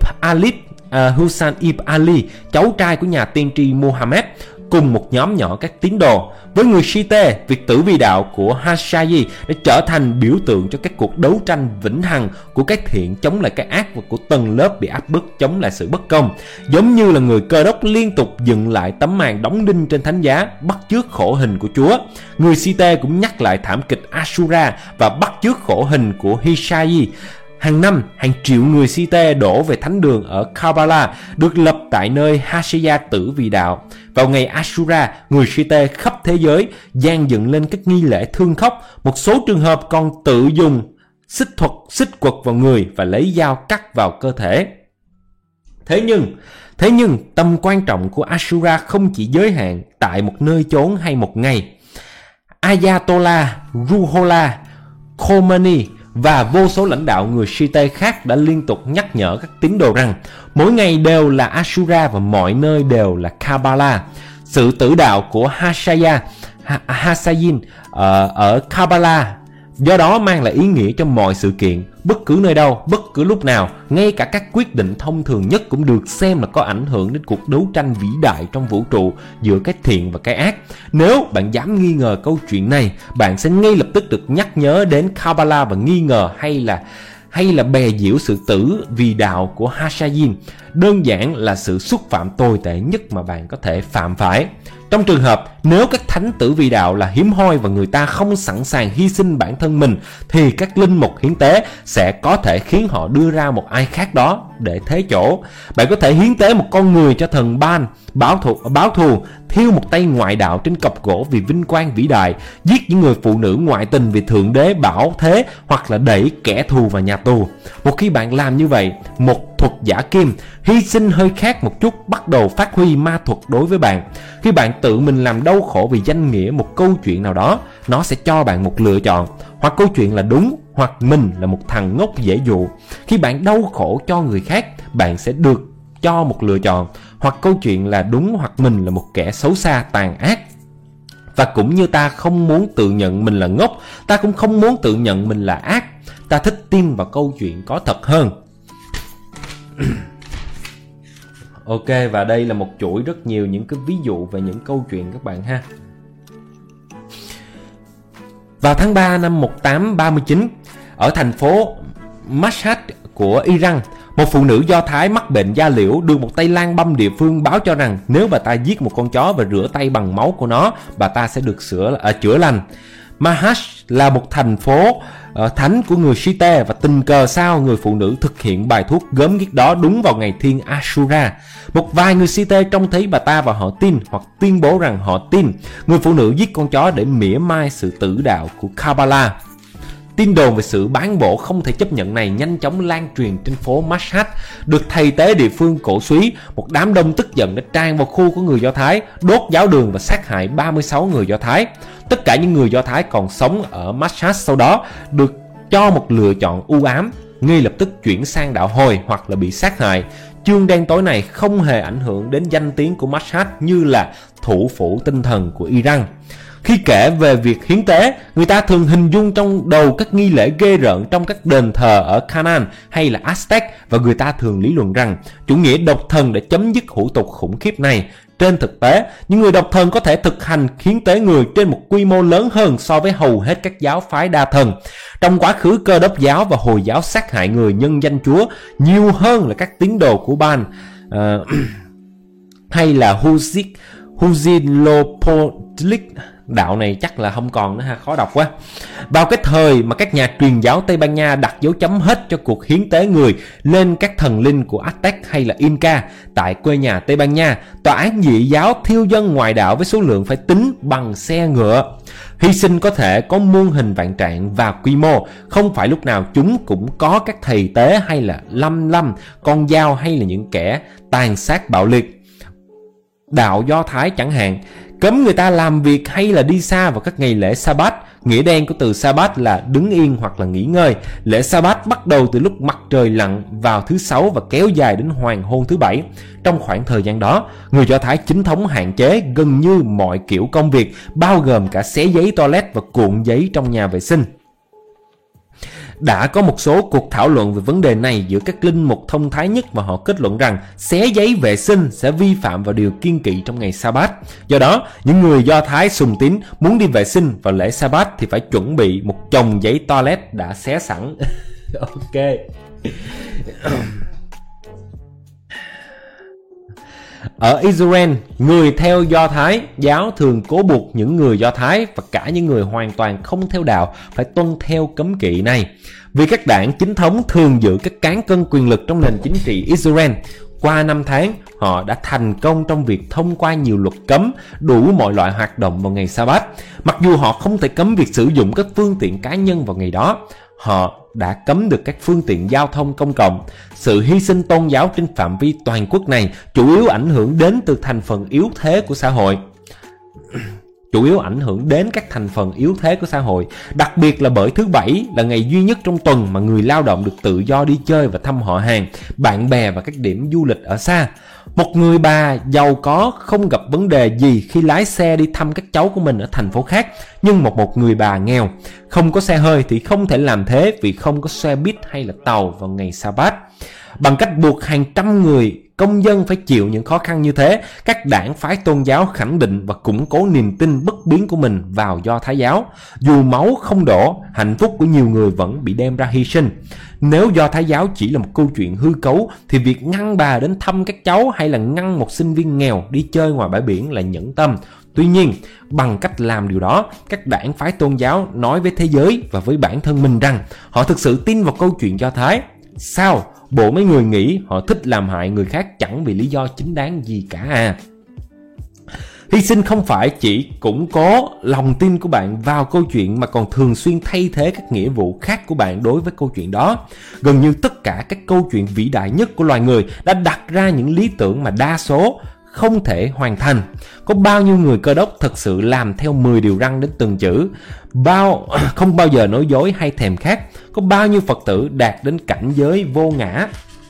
ibn Ali, cháu trai của nhà tiên tri Muhammad, cùng một nhóm nhỏ các tín đồ. Với người Shiite, việc tử vì đạo của Hashayi đã trở thành biểu tượng cho các cuộc đấu tranh vĩnh hằng của cái thiện chống lại cái ác và của tầng lớp bị áp bức chống lại sự bất công. Giống như là người Cơ đốc liên tục dựng lại tấm màn đóng đinh trên thánh giá bắt chước khổ hình của Chúa, người Shiite cũng nhắc lại thảm kịch Ashura và bắt chước khổ hình của Hishayi. Hàng năm, hàng triệu người Shiite đổ về thánh đường ở Karbala, được lập tại nơi Hashiya tử vì đạo. Vào ngày Ashura, người Shiite khắp thế giới dàn dựng lên các nghi lễ thương khóc. Một số trường hợp còn tự dùng xích quật vào người và lấy dao cắt vào cơ thể. Thế nhưng tầm quan trọng của Ashura không chỉ giới hạn tại một nơi chốn hay một ngày. Ayatollah Ruhollah Khomeini và vô số lãnh đạo người Shiite khác đã liên tục nhắc nhở các tín đồ rằng mỗi ngày đều là Ashura và mọi nơi đều là Karbala. Sự tử đạo của Hassayin ở Karbala do đó mang lại ý nghĩa cho mọi sự kiện, bất cứ nơi đâu, bất cứ lúc nào. Ngay cả các quyết định thông thường nhất cũng được xem là có ảnh hưởng đến cuộc đấu tranh vĩ đại trong vũ trụ giữa cái thiện và cái ác. Nếu bạn dám nghi ngờ câu chuyện này, bạn sẽ ngay lập tức được nhắc nhớ đến Kabbalah và nghi ngờ hay là bè giễu sự tử vì đạo của Hashayim đơn giản là sự xúc phạm tồi tệ nhất mà bạn có thể phạm phải. Trong trường hợp nếu các thánh tử vì đạo là hiếm hoi và người ta không sẵn sàng hy sinh bản thân mình, thì các linh mục hiến tế sẽ có thể khiến họ đưa ra một ai khác đó để thế chỗ. Bạn có thể hiến tế một con người cho thần Ban, báo thù, thiêu một tay ngoại đạo trên cọc gỗ vì vinh quang vĩ đại, giết những người phụ nữ ngoại tình vì thượng đế bảo thế, hoặc là đẩy kẻ thù vào nhà tù. Một khi bạn làm như vậy, một thuật giả kim hy sinh hơi khác một chút bắt đầu phát huy ma thuật đối với bạn. Khi bạn tự mình làm đau khổ vì danh nghĩa một câu chuyện nào đó, nó sẽ cho bạn một lựa chọn: hoặc câu chuyện là đúng, hoặc mình là một thằng ngốc dễ dụ. Khi bạn đau khổ cho người khác, bạn sẽ được cho một lựa chọn: hoặc câu chuyện là đúng, hoặc mình là một kẻ xấu xa tàn ác. Và cũng như ta không muốn tự nhận mình là ngốc, ta cũng không muốn tự nhận mình là ác. Ta thích tin vào câu chuyện có thật hơn. Ok, và đây là một chuỗi rất nhiều những cái ví dụ về những câu chuyện các bạn ha. Vào tháng 3 năm 1839, ở thành phố Mashhad của Iran, một phụ nữ Do Thái mắc bệnh da liễu được một tay lang băm địa phương báo cho rằng nếu bà ta giết một con chó và rửa tay bằng máu của nó, bà ta sẽ được chữa lành. Mashhad là một thành phố thánh của người Shiite, và tình cờ sao người phụ nữ thực hiện bài thuốc gớm ghiếc đó đúng vào ngày thiên Ashura. Một vài người Shiite trông thấy bà ta và họ tin, hoặc tuyên bố rằng họ tin người phụ nữ giết con chó để mỉa mai sự tử đạo của Kabbalah. Tin đồn về sự bán bổ không thể chấp nhận này nhanh chóng lan truyền trên phố Mashhad. Được thầy tế địa phương cổ suý, một đám đông tức giận đã tràn vào khu của người Do Thái, đốt giáo đường và sát hại 36 người Do Thái. Tất cả những người Do Thái còn sống ở Mashhad sau đó được cho một lựa chọn u ám: ngay lập tức chuyển sang đạo Hồi hoặc là bị sát hại. Chương đen tối này không hề ảnh hưởng đến danh tiếng của Mashhad như là thủ phủ tinh thần của Iran. Khi kể về việc hiến tế, người ta thường hình dung trong đầu các nghi lễ ghê rợn trong các đền thờ ở Canaan hay là Aztec, và người ta thường lý luận rằng chủ nghĩa độc thần đã chấm dứt hủ tục khủng khiếp này. Trên thực tế, những người độc thần có thể thực hành hiến tế người trên một quy mô lớn hơn so với hầu hết các giáo phái đa thần. Trong quá khứ, Cơ đốc giáo và Hồi giáo sát hại người nhân danh Chúa nhiều hơn là các tín đồ của Ban hay là Huitzilopochtli. Đạo này chắc là không còn nữa ha, khó đọc quá. Vào cái thời mà các nhà truyền giáo Tây Ban Nha đặt dấu chấm hết cho cuộc hiến tế người lên các thần linh của Aztec hay là Inca, tại quê nhà Tây Ban Nha, tòa án dị giáo thiêu dân ngoại đạo với số lượng phải tính bằng xe ngựa. Hy sinh có thể có muôn hình vạn trạng và quy mô, không phải lúc nào chúng cũng có các thầy tế hay là lâm con dao hay là những kẻ tàn sát bạo liệt. Đạo Do Thái chẳng hạn, cấm người ta làm việc hay là đi xa vào các ngày lễ Sa-bát. Nghĩa đen của từ Sa-bát là đứng yên hoặc là nghỉ ngơi. Lễ Sa-bát bắt đầu từ lúc mặt trời lặn vào thứ Sáu và kéo dài đến hoàng hôn thứ Bảy. Trong khoảng thời gian đó, người Do Thái chính thống hạn chế gần như mọi kiểu công việc, bao gồm cả xé giấy toilet và cuộn giấy trong nhà vệ sinh. Đã có một số cuộc thảo luận về vấn đề này giữa các linh mục thông thái nhất, và họ kết luận rằng xé giấy vệ sinh sẽ vi phạm vào điều kiêng kỵ trong ngày Sa-bát. Do đó, những người Do Thái sùng tín muốn đi vệ sinh vào lễ Sa-bát thì phải chuẩn bị một chồng giấy toilet đã xé sẵn. Ok. Ở Israel, người theo Do Thái giáo thường cố buộc những người Do Thái và cả những người hoàn toàn không theo đạo phải tuân theo cấm kỵ này. Vì các đảng chính thống thường giữ các cán cân quyền lực trong nền chính trị Israel. Qua năm tháng, họ đã thành công trong việc thông qua nhiều luật cấm đủ mọi loại hoạt động vào ngày Sa-bát. Mặc dù họ không thể cấm việc sử dụng các phương tiện cá nhân vào ngày đó, họ đã cấm được các phương tiện giao thông công cộng. Sự hy sinh tôn giáo trên phạm vi toàn quốc này chủ yếu ảnh hưởng đến từ thành phần yếu thế của xã hội. Đặc biệt là bởi thứ Bảy là ngày duy nhất trong tuần mà người lao động được tự do đi chơi và thăm họ hàng, bạn bè và các điểm du lịch ở xa. Một người bà giàu có không gặp vấn đề gì khi lái xe đi thăm các cháu của mình ở thành phố khác, Nhưng một người bà nghèo không có xe hơi thì không thể làm thế, vì không có xe buýt hay là tàu vào ngày Sa-bát. Bằng cách buộc hàng trăm người công dân phải chịu những khó khăn như thế, các đảng phái tôn giáo khẳng định và củng cố niềm tin bất biến của mình vào Do Thái giáo. Dù máu không đổ, hạnh phúc của nhiều người vẫn bị đem ra hy sinh. Nếu Do Thái giáo chỉ là một câu chuyện hư cấu, thì việc ngăn bà đến thăm các cháu hay là ngăn một sinh viên nghèo đi chơi ngoài bãi biển là nhẫn tâm. Tuy nhiên, bằng cách làm điều đó, các đảng phái tôn giáo nói với thế giới và với bản thân mình rằng họ thực sự tin vào câu chuyện Do Thái. Sao? Bộ mấy người nghĩ họ thích làm hại người khác chẳng vì lý do chính đáng gì cả à? Hy sinh không phải chỉ củng cố lòng tin của bạn vào câu chuyện, mà còn thường xuyên thay thế các nghĩa vụ khác của bạn đối với câu chuyện đó. Gần như tất cả các câu chuyện vĩ đại nhất của loài người đã đặt ra những lý tưởng mà đa số không thể hoàn thành. Có bao nhiêu người Cơ Đốc thật sự làm theo 10 điều răn đến từng chữ, không bao giờ nói dối hay thèm khát? Có bao nhiêu Phật tử đạt đến cảnh giới vô ngã?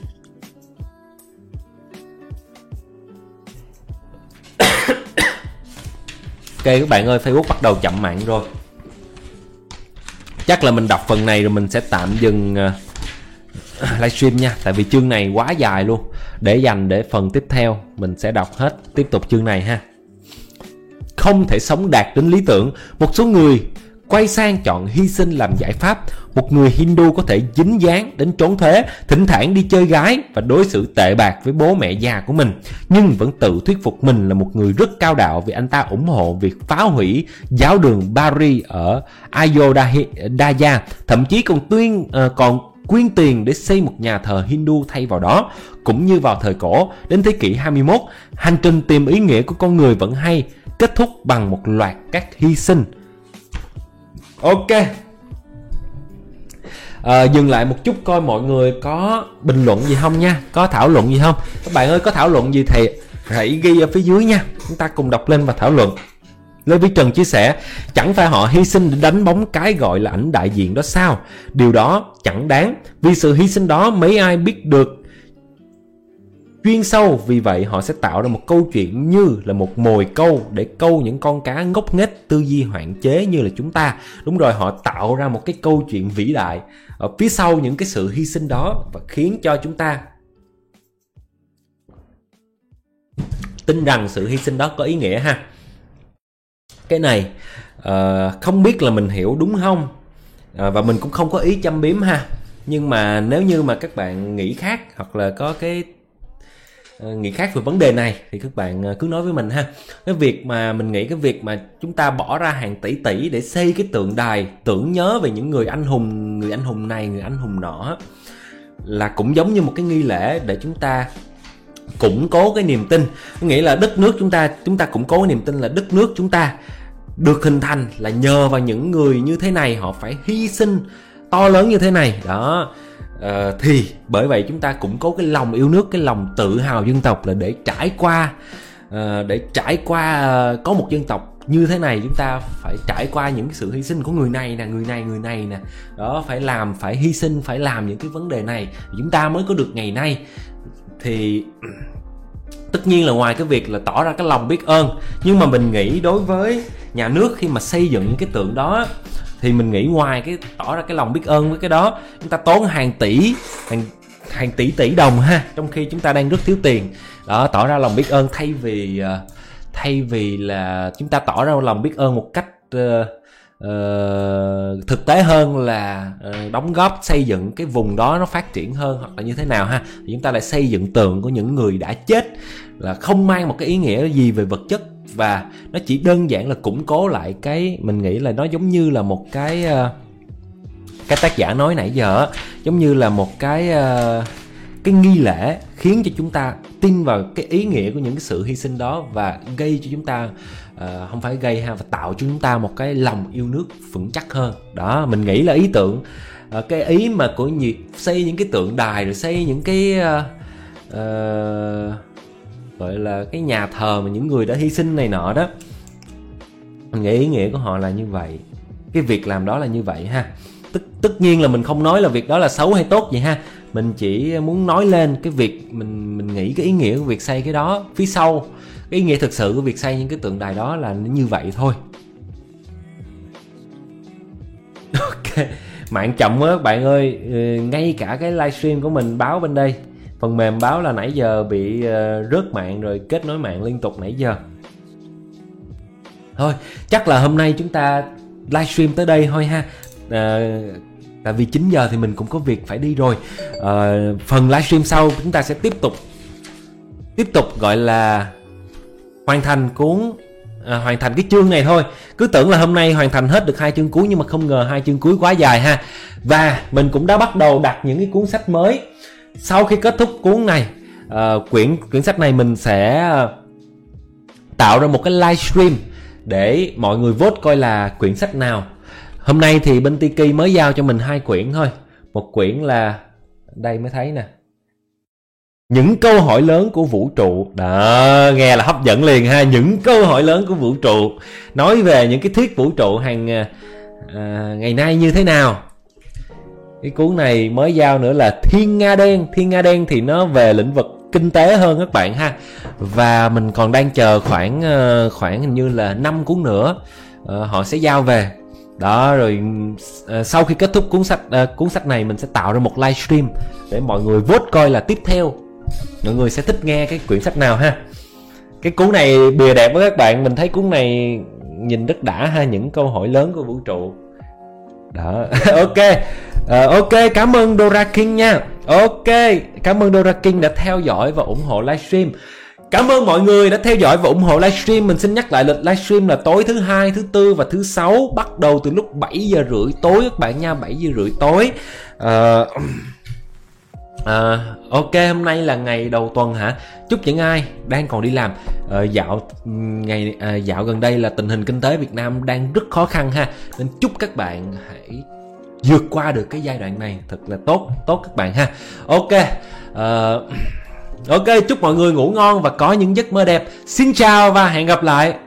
Ok các bạn ơi, Facebook bắt đầu chậm mạng rồi. Chắc là mình đọc phần này rồi mình sẽ tạm dừng livestream nha. Tại vì chương này quá dài luôn. Để dành để phần tiếp theo mình sẽ đọc hết, tiếp tục chương này ha. Không thể sống đạt đến lý tưởng, một số người quay sang chọn hy sinh làm giải pháp. Một người Hindu có thể dính dáng đến trốn thuế, thỉnh thoảng đi chơi gái và đối xử tệ bạc với bố mẹ già của mình, nhưng vẫn tự thuyết phục mình là một người rất cao đạo vì anh ta ủng hộ việc phá hủy giáo đường Bari ở Ayodhya, thậm chí còn quyên tiền để xây một nhà thờ Hindu thay vào đó. Cũng như vào thời cổ, đến thế kỷ 21, hành trình tìm ý nghĩa của con người vẫn hay kết thúc bằng một loạt các hy sinh. Ok, dừng lại một chút coi mọi người có bình luận gì không nha, có thảo luận gì không. Các bạn ơi, có thảo luận gì thì hãy ghi ở phía dưới nha, chúng ta cùng đọc lên và thảo luận. Lê Vĩ Trần chia sẻ, chẳng phải họ hy sinh để đánh bóng cái gọi là ảnh đại diện đó sao? Điều đó chẳng đáng, vì sự hy sinh đó mấy ai biết được chuyên sâu. Vì vậy họ sẽ tạo ra một câu chuyện như là một mồi câu để câu những con cá ngốc nghếch tư duy hoạn chế như là chúng ta. Đúng rồi, họ tạo ra một cái câu chuyện vĩ đại ở phía sau những cái sự hy sinh đó, và khiến cho chúng ta tin rằng sự hy sinh đó có ý nghĩa ha. Cái này không biết là mình hiểu đúng không, và mình cũng không có ý châm biếm ha. Nhưng mà nếu như mà các bạn nghĩ khác, hoặc là có cái nghĩ khác về vấn đề này, thì các bạn cứ nói với mình ha. Cái việc mà mình nghĩ, cái việc mà chúng ta bỏ ra hàng tỷ tỷ để xây cái tượng đài tưởng nhớ về những người anh hùng này, người anh hùng nọ, là cũng giống như một cái nghi lễ để chúng ta củng cố cái niềm tin. Nghĩa là đất nước chúng ta củng cố cái niềm tin là đất nước chúng ta được hình thành là nhờ vào những người như thế này, họ phải hy sinh to lớn như thế này đó. Thì bởi vậy chúng ta củng cố cái lòng yêu nước, cái lòng tự hào dân tộc, là để trải qua có một dân tộc như thế này, chúng ta phải trải qua những cái sự hy sinh của người này nè đó, phải hy sinh, phải làm những cái vấn đề này chúng ta mới có được ngày nay. Thì tất nhiên là ngoài cái việc là tỏ ra cái lòng biết ơn, nhưng mà mình nghĩ đối với nhà nước khi mà xây dựng những cái tượng đó, thì mình nghĩ ngoài cái tỏ ra cái lòng biết ơn với cái đó, chúng ta tốn hàng tỷ đồng ha, trong khi chúng ta đang rất thiếu tiền đó, tỏ ra lòng biết ơn thay vì là chúng ta tỏ ra lòng biết ơn một cách thực tế hơn, là đóng góp xây dựng cái vùng đó nó phát triển hơn, hoặc là như thế nào ha. Thì chúng ta lại xây dựng tượng của những người đã chết, là không mang một cái ý nghĩa gì về vật chất, và nó chỉ đơn giản là củng cố lại cái, mình nghĩ là nó giống như là một cái tác giả nói nãy giờ, giống như là một cái nghi lễ khiến cho chúng ta tin vào cái ý nghĩa của những cái sự hy sinh đó, và gây cho chúng ta không phải gây ha, và tạo cho chúng ta một cái lòng yêu nước vững chắc hơn đó. Mình nghĩ là ý tưởng cái ý mà của xây những cái tượng đài, rồi xây những cái gọi là cái nhà thờ mà những người đã hy sinh này nọ đó, mình nghĩ ý nghĩa của họ là như vậy, cái việc làm đó là như vậy ha. Tất nhiên là mình không nói là việc đó là xấu hay tốt vậy ha, mình chỉ muốn nói lên cái việc mình nghĩ cái ý nghĩa của việc xây cái đó, phía sau cái ý nghĩa thực sự của việc xây những cái tượng đài đó là như vậy thôi. Mạng chậm quá các bạn ơi. Ngay cả cái livestream của mình báo bên đây, phần mềm báo là nãy giờ bị rớt mạng rồi, kết nối mạng liên tục nãy giờ. Thôi chắc là hôm nay chúng ta livestream tới đây thôi ha. Tại vì 9 giờ thì mình cũng có việc phải đi rồi. Phần livestream sau chúng ta sẽ tiếp tục gọi là hoàn thành cái chương này thôi. Cứ tưởng là hôm nay hoàn thành hết được 2 chương cuối, nhưng mà không ngờ 2 chương cuối quá dài ha. Và mình cũng đã bắt đầu đặt những cái cuốn sách mới. Sau khi kết thúc cuốn này, quyển sách này mình sẽ tạo ra một cái livestream để mọi người vote coi là quyển sách nào. Hôm nay thì bên Tiki mới giao cho mình 2 quyển thôi. Một quyển là đây mới thấy nè, Những câu hỏi lớn của vũ trụ. Đó, nghe là hấp dẫn liền ha. Những câu hỏi lớn của vũ trụ, nói về những cái thuyết vũ trụ hàng ngày nay như thế nào. Cái cuốn này mới giao nữa là Thiên Nga Đen. Thiên Nga Đen thì nó về lĩnh vực kinh tế hơn các bạn ha. Và mình còn đang chờ khoảng hình như là 5 cuốn nữa họ sẽ giao về. Đó rồi sau khi kết thúc cuốn sách này, mình sẽ tạo ra một livestream để mọi người vote coi là tiếp theo mọi người sẽ thích nghe cái quyển sách nào ha. Cái cuốn này bìa đẹp với các bạn, mình thấy cuốn này nhìn rất đã ha. Những câu hỏi lớn của vũ trụ. Đó. Ok, cảm ơn Dora King nha. Ok, cảm ơn Dora King đã theo dõi và ủng hộ livestream. Cảm ơn mọi người đã theo dõi và ủng hộ livestream. Mình xin nhắc lại lịch livestream là tối thứ Hai, thứ Tư và thứ Sáu, bắt đầu từ lúc 7 giờ rưỡi tối các bạn nha. 7 giờ rưỡi tối. Ok, hôm nay là ngày đầu tuần hả? Chúc những ai đang còn đi làm, dạo gần đây là tình hình kinh tế Việt Nam đang rất khó khăn ha, nên chúc các bạn hãy vượt qua được cái giai đoạn này thật là tốt các bạn ha. Ok, chúc mọi người ngủ ngon và có những giấc mơ đẹp. Xin chào và hẹn gặp lại.